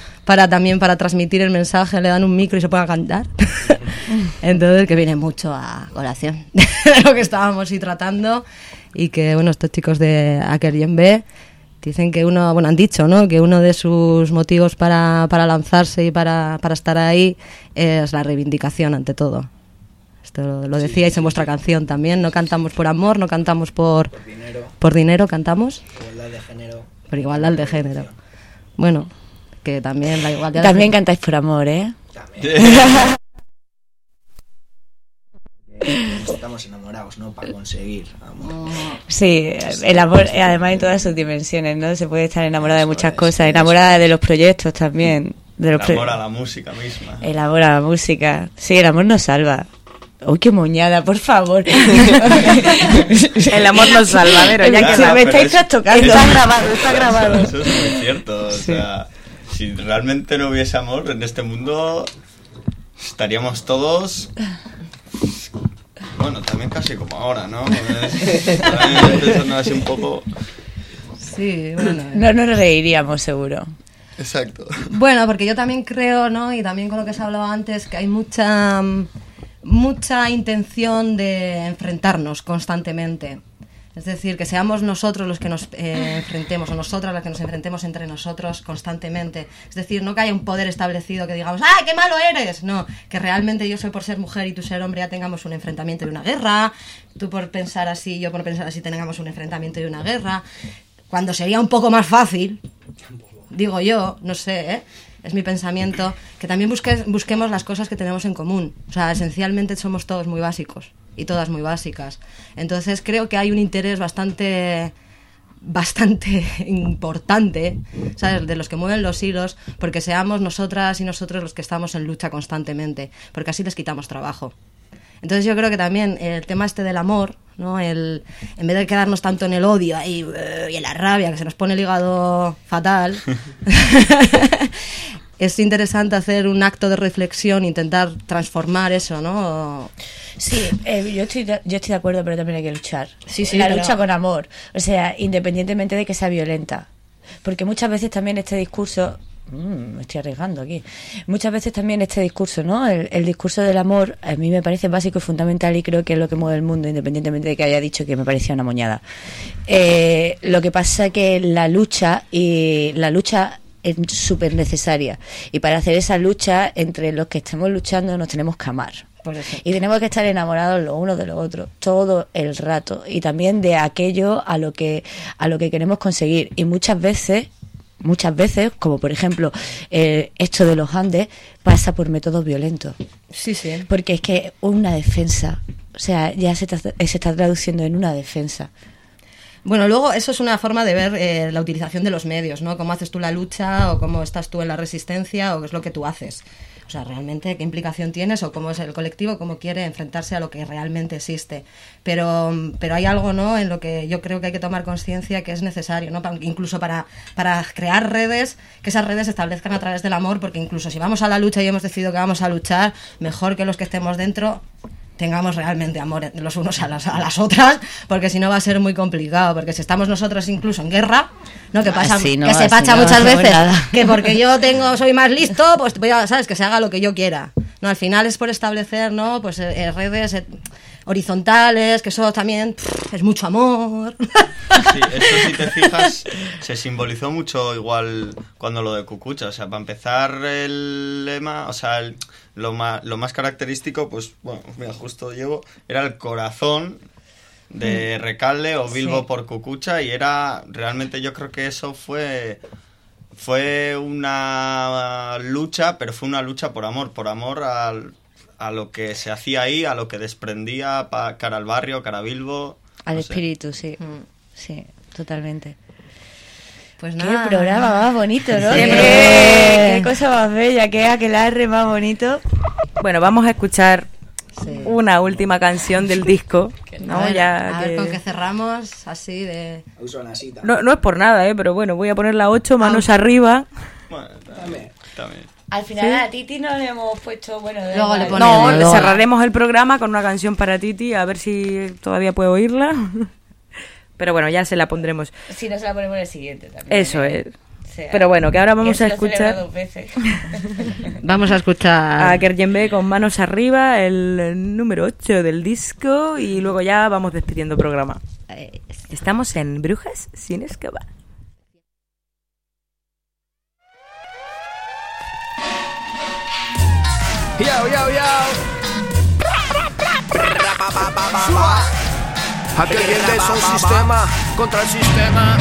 para también para transmitir el mensaje, le dan un micro y se ponen a cantar. Entonces, que viene mucho a colación de lo que estábamos ahí tratando, y que, bueno, estos chicos de Akeryenbe dicen que uno, bueno, han dicho, ¿no?, que uno de sus motivos para, para lanzarse y para, para estar ahí es la reivindicación ante todo. Esto lo, lo decíais en vuestra canción también, no cantamos por amor, no cantamos por, por dinero, por dinero cantamos. Igualdad de género. Por igualdad de género. Bueno, que también la igualdad También de... cantáis por amor, ¿eh? También. Estamos enamorados, ¿no? Para conseguir amor. Sí, el amor, además en todas sus dimensiones, ¿no? Se puede estar enamorada de muchas cosas, enamorada de los proyectos también. De los el amor pro... a la música misma. El amor a la música. Sí, el amor nos salva. ¡Uy, qué moñada, por favor! El amor nos salva, pero ya que me estáis trastocando. Está grabado, está grabado. Eso es muy cierto. O Sí. sea, si realmente no hubiese amor en este mundo, estaríamos todos... Bueno, también casi como ahora, ¿no? También pensando así un poco... Sí, bueno. No nos reiríamos, seguro. Exacto. Bueno, porque yo también creo, ¿no?, y también con lo que se ha hablado antes, que hay mucha mucha intención de enfrentarnos constantemente. Es decir, que seamos nosotros los que nos eh, enfrentemos, o nosotras las que nos enfrentemos entre nosotros constantemente. Es decir, no que haya un poder establecido que digamos, ¡ah, qué malo eres! No, que realmente yo soy por ser mujer y tú ser hombre ya tengamos un enfrentamiento y una guerra, tú por pensar así, yo por pensar así tengamos un enfrentamiento y una guerra, cuando sería un poco más fácil, digo yo, no sé, ¿eh? Es mi pensamiento, que también busque, busquemos las cosas que tenemos en común. O sea, esencialmente somos todos muy básicos y todas muy básicas. Entonces creo que hay un interés bastante bastante importante, ¿sabes?, de los que mueven los hilos, porque seamos nosotras y nosotros los que estamos en lucha constantemente, porque así les quitamos trabajo. Entonces yo creo que también el tema este del amor, ¿no?, el, en vez de quedarnos tanto en el odio ahí, y en la rabia, que se nos pone el hígado fatal, es interesante hacer un acto de reflexión, intentar transformar eso, ¿no? Sí, eh, yo, estoy, yo estoy de acuerdo, pero también hay que luchar. Sí, sí, la pero... lucha con amor, o sea, independientemente de que sea violenta. Porque muchas veces también este discurso... Mm, me estoy arriesgando aquí. Muchas veces también este discurso, ¿no? El, el discurso del amor a mí me parece básico y fundamental, y creo que es lo que mueve el mundo, independientemente de que haya dicho que me parecía una moñada. Eh, lo que pasa es que la lucha y la lucha es súper necesaria, y para hacer esa lucha entre los que estemos luchando nos tenemos que amar. Por eso. Y tenemos que estar enamorados los unos de los otros todo el rato, y también de aquello a lo que a lo que queremos conseguir. Y muchas veces muchas veces, como por ejemplo eh, esto de los Andes, pasa por métodos violentos. Sí, sí. Porque es que una defensa, o sea, ya se, tra- se está traduciendo en una defensa. Bueno, luego eso es una forma de ver eh, la utilización de los medios, ¿no? Cómo haces tú la lucha, o cómo estás tú en la resistencia, o qué es lo que tú haces. O sea, realmente qué implicación tienes, o cómo es el colectivo, cómo quiere enfrentarse a lo que realmente existe. Pero, pero hay algo, ¿no?, en lo que yo creo que hay que tomar conciencia, que es necesario, ¿no? Pa- incluso para, para crear redes, que esas redes se establezcan a través del amor, porque incluso si vamos a la lucha y hemos decidido que vamos a luchar, mejor que los que estemos dentro tengamos realmente amor los unos a las, a las otras, porque si no va a ser muy complicado, porque si estamos nosotros incluso en guerra, ¿no?, que pasa, Así no, que se así pacha no, muchas no veces, nada. que porque yo tengo soy más listo, pues voy a, ¿sabes?, que se haga lo que yo quiera. No, al final es por establecer, ¿no?, pues eh, eh, redes eh, horizontales, que eso también pff, es mucho amor. Sí, eso si te fijas, se simbolizó mucho igual cuando lo de Cucucha. O sea, para empezar el lema, o sea, el, lo, más, lo más característico, pues, bueno, mira, justo llevo, era el corazón de Recalde o Bilbo sí. por Cucucha, y era, realmente yo creo que eso fue... Fue una lucha, pero fue una lucha por amor, por amor al, a lo que se hacía ahí, a lo que desprendía para cara al barrio, cara a Bilbo. Al no espíritu, sé. sí. Mm. Sí, totalmente. Pues qué nada. programa más bonito, ¿no? Sí. Qué, qué cosa más bella, qué aquelarre más bonito. Bueno, vamos a escuchar Sí. una última canción del disco, ¿no? A ver, Ya a ver que- con qué cerramos, así de... Uso una cita. no, no es por nada, ¿eh? Pero bueno, voy a poner la ocho, manos arriba. Bueno, también. también. Al final ¿Sí? a Titi no le hemos puesto, bueno, de Luego le igual. ponemos. No, luego. cerraremos el programa con una canción para Titi, a ver si todavía puedo oírla. Pero bueno, ya se la pondremos. Si no, se la ponemos en el siguiente también. Eso ¿eh? es. sea, Pero bueno, que ahora vamos que a se lo celebra escuchar... dos veces. Vamos a escuchar a Kerjenbe con Manos Arriba, el número ocho del disco, y luego ya vamos despidiendo programa. Estamos en Brujas sin Escoba. Yo, yo, yo. Aquel diente es un sistema contra el sistema.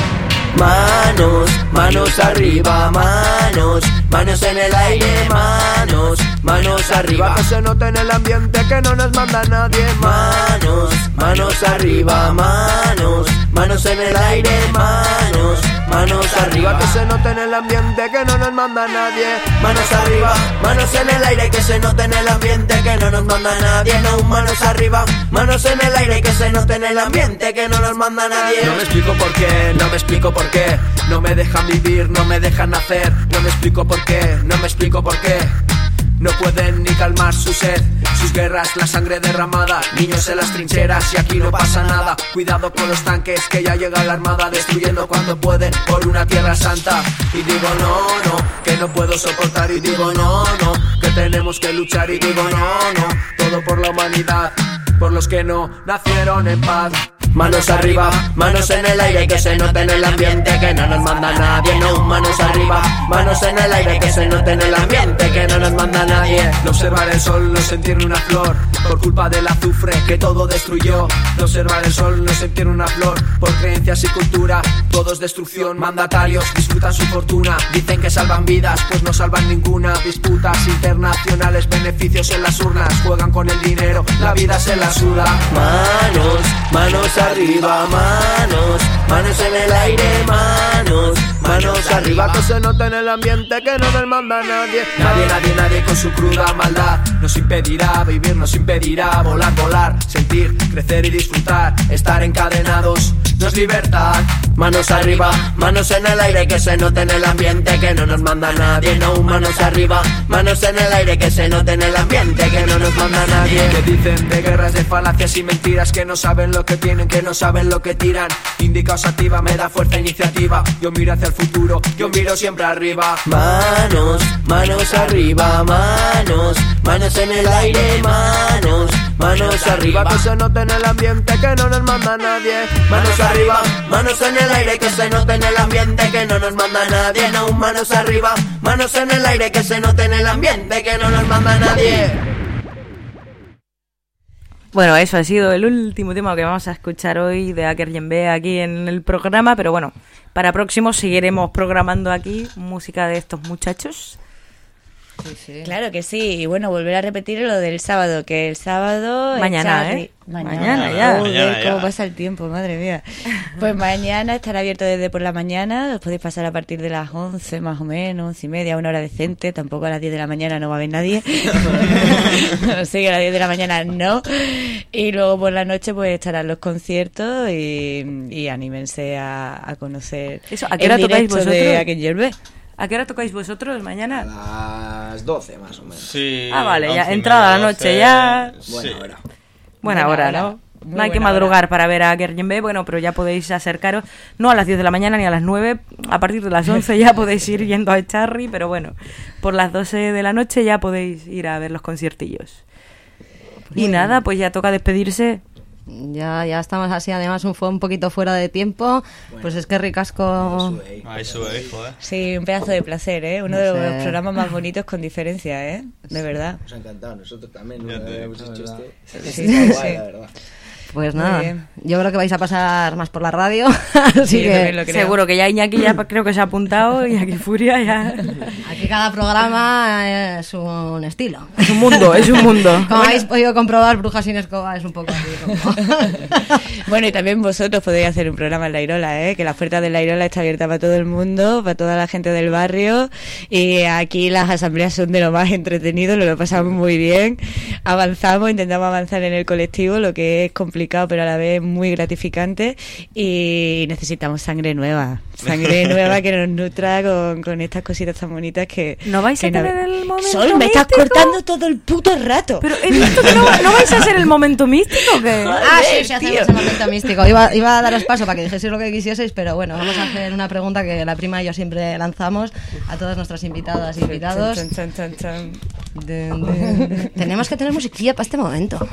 Manos, manos arriba, manos, manos en el aire, manos, manos arriba. Que se note en el ambiente que no nos manda nadie. Manos, manos arriba, manos, manos en el aire, manos, manos arriba. Que se note en el ambiente que no nos manda nadie. Manos arriba, manos en el aire, que se note en el ambiente que no nos manda nadie. No, manos arriba, manos en el aire, que se note en el ambiente que no nos manda nadie. No me explico por qué, no me explico por qué. No me dejan vivir, no me dejan nacer. No me explico por qué, no me explico por qué. No pueden ni calmar su sed, sus guerras, la sangre derramada. Niños en las trincheras y aquí no pasa nada. Cuidado con los tanques que ya llega la armada, destruyendo cuando pueden por una tierra santa. Y digo no, no, que no puedo soportar. Y digo no, no, que tenemos que luchar. Y digo no, no, todo por la humanidad, por los que no nacieron en paz. Manos arriba, manos en el aire, que se note en el ambiente que no nos manda nadie. No, manos arriba, manos en el aire, que se note en el ambiente que no nos manda nadie. No observar el sol, no sentir una flor, por culpa del azufre que todo destruyó. No observar el sol, no sentir una flor, por creencias y cultura, todo es destrucción. Mandatarios disfrutan su fortuna, dicen que salvan vidas, pues no salvan ninguna. Disputas internacionales, beneficios en las urnas, juegan con el dinero, la vida se la suda. Manos, manos arriba, manos, manos en el aire, manos, manos arriba. Que se note en el ambiente que no nos manda nadie. Nadie, nadie, nadie con su cruda maldad nos impedirá vivir, nos impedirá volar, volar, sentir, crecer y disfrutar. Estar encadenados no es libertad. Manos arriba, manos en el aire, que se note en el ambiente que no nos manda nadie. No, manos arriba, manos en el aire, que se note en el ambiente que no nos manda nadie. Que dicen de guerras, de falacias y mentiras, que no saben lo que tienen, que no saben lo que tiran. Indica osativa, me da fuerza e iniciativa. Yo miro hacia el futuro, yo miro siempre arriba. Manos, manos arriba, manos, manos en el aire, manos, manos arriba. Que se note en el ambiente que no nos manda nadie. Manos arriba, manos en el aire, que se note en el ambiente que no nos manda nadie. No, manos arriba, manos en el aire, que se note en el ambiente que no nos manda nadie. Bueno, eso ha sido el último tema que vamos a escuchar hoy de Kerjenbe aquí en el programa, pero bueno, para próximos seguiremos programando aquí música de estos muchachos. Sí, sí. Claro que sí, y bueno, volver a repetir lo del sábado, que el sábado... Mañana, está... ¿eh? Mañana, mañana ya. Joder, Mañana cómo ya. pasa el tiempo, madre mía. Pues mañana estará abierto desde por la mañana, os podéis pasar a partir de las once más o menos, once y media, una hora decente, tampoco a las diez de la mañana no va a haber nadie. Sí, a las diez de la mañana no. Y luego por la noche pues estarán los conciertos y, y anímense a, a conocer Eso, ¿a qué hora el tocáis directo vosotros? de Kerjenbe. ¿A qué hora tocáis vosotros mañana? A las doce más o menos. Sí. Ah, vale, ya entrada la noche ya. Buena hora. Buena hora, ¿no? Muy No hay que buena madrugar para ver a Kerjenbe, bueno, pero ya podéis acercaros, no a las diez de la mañana ni a las nueve, a partir de las once ya podéis ir yendo a Echarri, pero bueno, por las doce de la noche ya podéis ir a ver los conciertillos. Y Muy nada, bien. pues ya toca despedirse. Ya, ya estamos así, además un, fue un poquito fuera de tiempo. Pues es que ricasco. Ahí sube, hijo, eh. Sí, un pedazo de placer, ¿eh? Uno No de sé. los programas más bonitos con diferencia, ¿eh? De verdad. Nos ha encantado, nosotros también. Ya ¿no? te Hemos digo, hecho la este. Sí, este sí. está guay, la verdad. Pues Muy nada, bien. yo creo que vais a pasar más por la radio. Así Sí, yo que también lo creo. Seguro que ya Iñaki ya creo que se ha apuntado, Iñaki Furia ya... aquí cada programa es un estilo. Es un mundo, es un mundo. Como Bueno. habéis podido comprobar, Brujas sin Escoba es un poco así. Como... Bueno, y también vosotros podéis hacer un programa en La Irola, ¿eh? Que la puerta de La Irola está abierta para todo el mundo, para toda la gente del barrio. Y aquí las asambleas son de lo más entretenido, lo que pasamos muy bien. avanzamos, intentamos avanzar en el colectivo, lo que es complicado pero a la vez muy gratificante, y necesitamos sangre nueva, sangre nueva que nos nutra con, con estas cositas tan bonitas que... ¿No vais que a tener el momento Sol, me estás místico? cortando todo el puto rato. Pero he visto que no, ¿no vais a hacer el momento místico? ¿Qué? Ah, sí, sí, hacemos el momento místico. Iba, iba a daros paso para que dijeseis lo que quisieseis, pero bueno, vamos a hacer una pregunta que la prima y yo siempre lanzamos a todas nuestras invitadas e invitados. Chan, chan, chan, chan. De, de, de. Tenemos que tener musiquilla para este momento.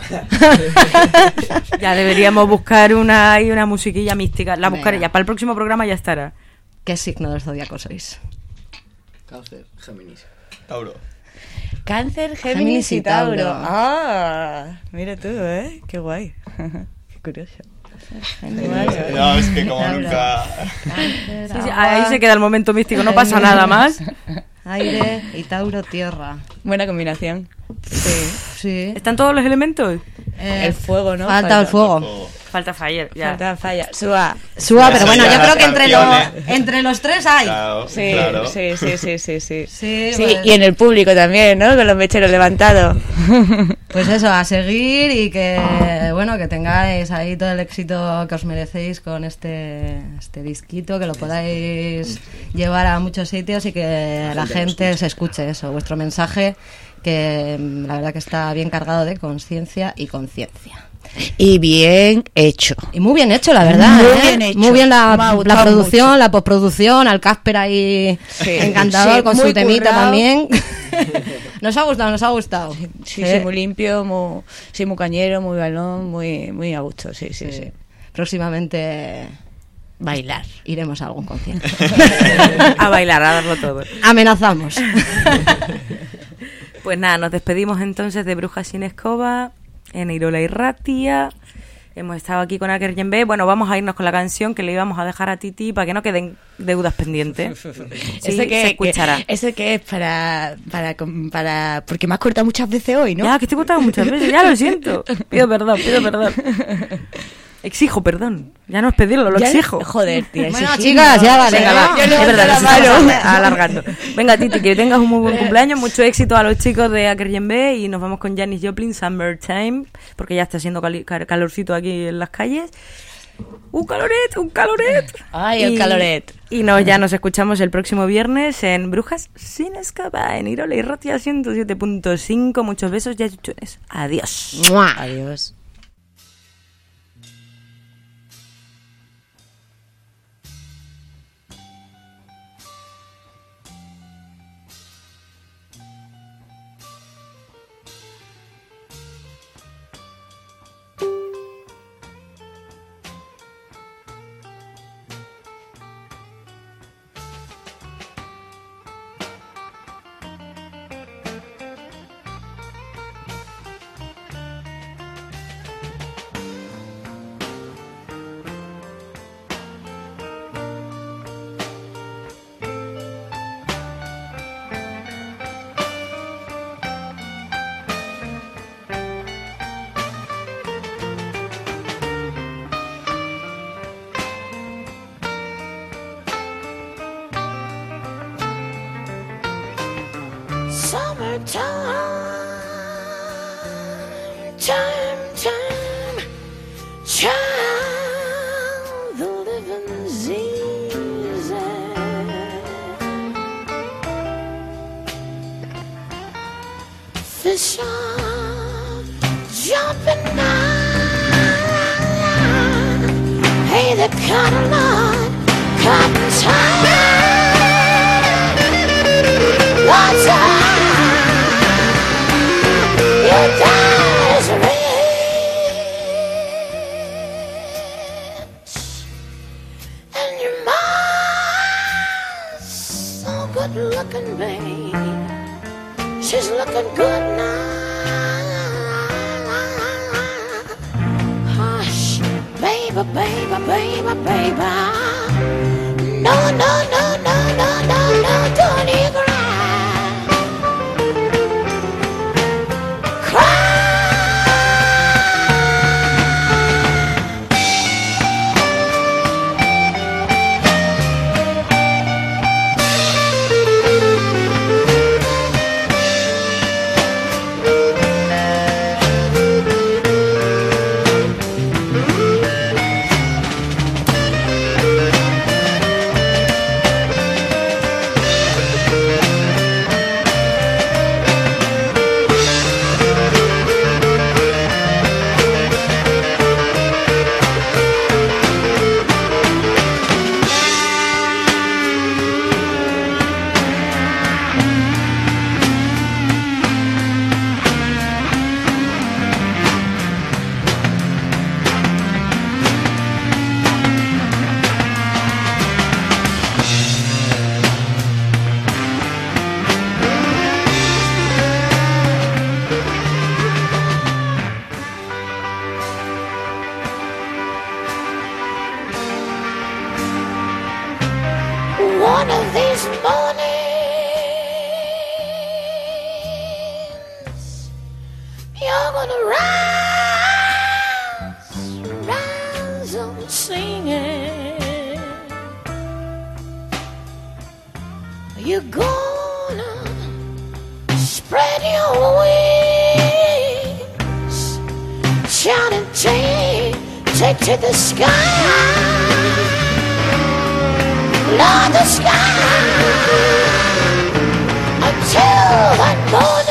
Ya deberíamos buscar una, una musiquilla mística. La buscaré Venga. ya, para el próximo programa ya estará. ¿Qué signo del zodiaco sois? Cáncer. Géminis. Tauro. Cáncer, Géminis, Géminis y y Tauro. Tauro. Ah, mira tú, ¿eh? Qué guay. Qué curioso. No, es que como nunca... Sí, sí, ahí se queda el momento místico, no pasa nada más. Aire y Tauro, tierra. Buena combinación. Sí. Sí. ¿Están todos los elementos? Eh, El fuego, ¿no? Falta el fuego. Falta fire, ya. Falta falla. Suba. Suba, pero Eso bueno, ya yo las creo que entre, lo- canciones. entre los tres hay. Claro, Sí, claro. sí, sí, sí, sí, sí. Sí, Sí, pues- y en el público también, ¿no? Con los mecheros levantados. Pues eso, a seguir y que, bueno, que tengáis ahí todo el éxito que os merecéis con este, este disquito, que lo podáis llevar a muchos sitios y que la gente se escuche eso, vuestro mensaje, que mm, la verdad que está bien cargado de conciencia y conciencia. Y bien hecho. Y muy bien hecho, la verdad. Muy ¿eh? bien hecho. Muy bien Me ha la, la gustado producción, mucho. la postproducción, al Casper ahí Sí. encantador Sí, con muy su temita currado. también. Nos ha gustado, nos ha gustado. Sí, sí, muy limpio, muy, sí, muy cañero, muy balón, muy, muy a gusto, sí, sí, sí. Próximamente Bailar. iremos a algún concierto. A bailar, a darlo todo. Amenazamos. Pues nada, nos despedimos entonces de Brujas sin Escoba en Irola y Ratia. Hemos estado aquí con Aker Yembe. Bueno, vamos a irnos con la canción que le íbamos a dejar a Titi para que no queden deudas pendientes. Sí, ¿Ese que, se escuchará. que- ¿Ese que es para, para, para... Porque me has cortado muchas veces hoy, ¿no? Ya, que te he cortado muchas veces, ya lo siento. Pido perdón, pido perdón. Exijo perdón. Ya no es pedirlo, lo Ya- exijo. Joder, tía. Bueno, exigir, chicas, no. ya vale. Venga, ¿no? va. Yo Es levanto verdad, la nos mano. estamos alargando. Venga, Titi, que tengas un muy buen cumpleaños, mucho éxito a los chicos de Aker Yembe y nos vamos con Janis Joplin, Summertime, porque ya está haciendo cali- cal- calorcito aquí en las calles. ¡Un caloret! ¡Un caloret! Ay, el caloret. Y nos, ya nos escuchamos el próximo viernes en Brujas sin Escapa, en Irola y Ratia ciento siete punto cinco. Muchos besos y achuchones. Adiós. ¡Mua! Adiós. Summertime, time, time, child, the living's easy. Fish are jumping out. Hey, the cotton on, cotton time. What's up? Your eyes rich and your mom's so good looking, babe. She's looking good now. Hush, baby, baby, baby, baby. No, no, no, no, no, no, no, don't you cry. gonna rise, rise on singing. You're gonna spread your wings, shout and take, take to the sky, Lord, the sky, until the morning.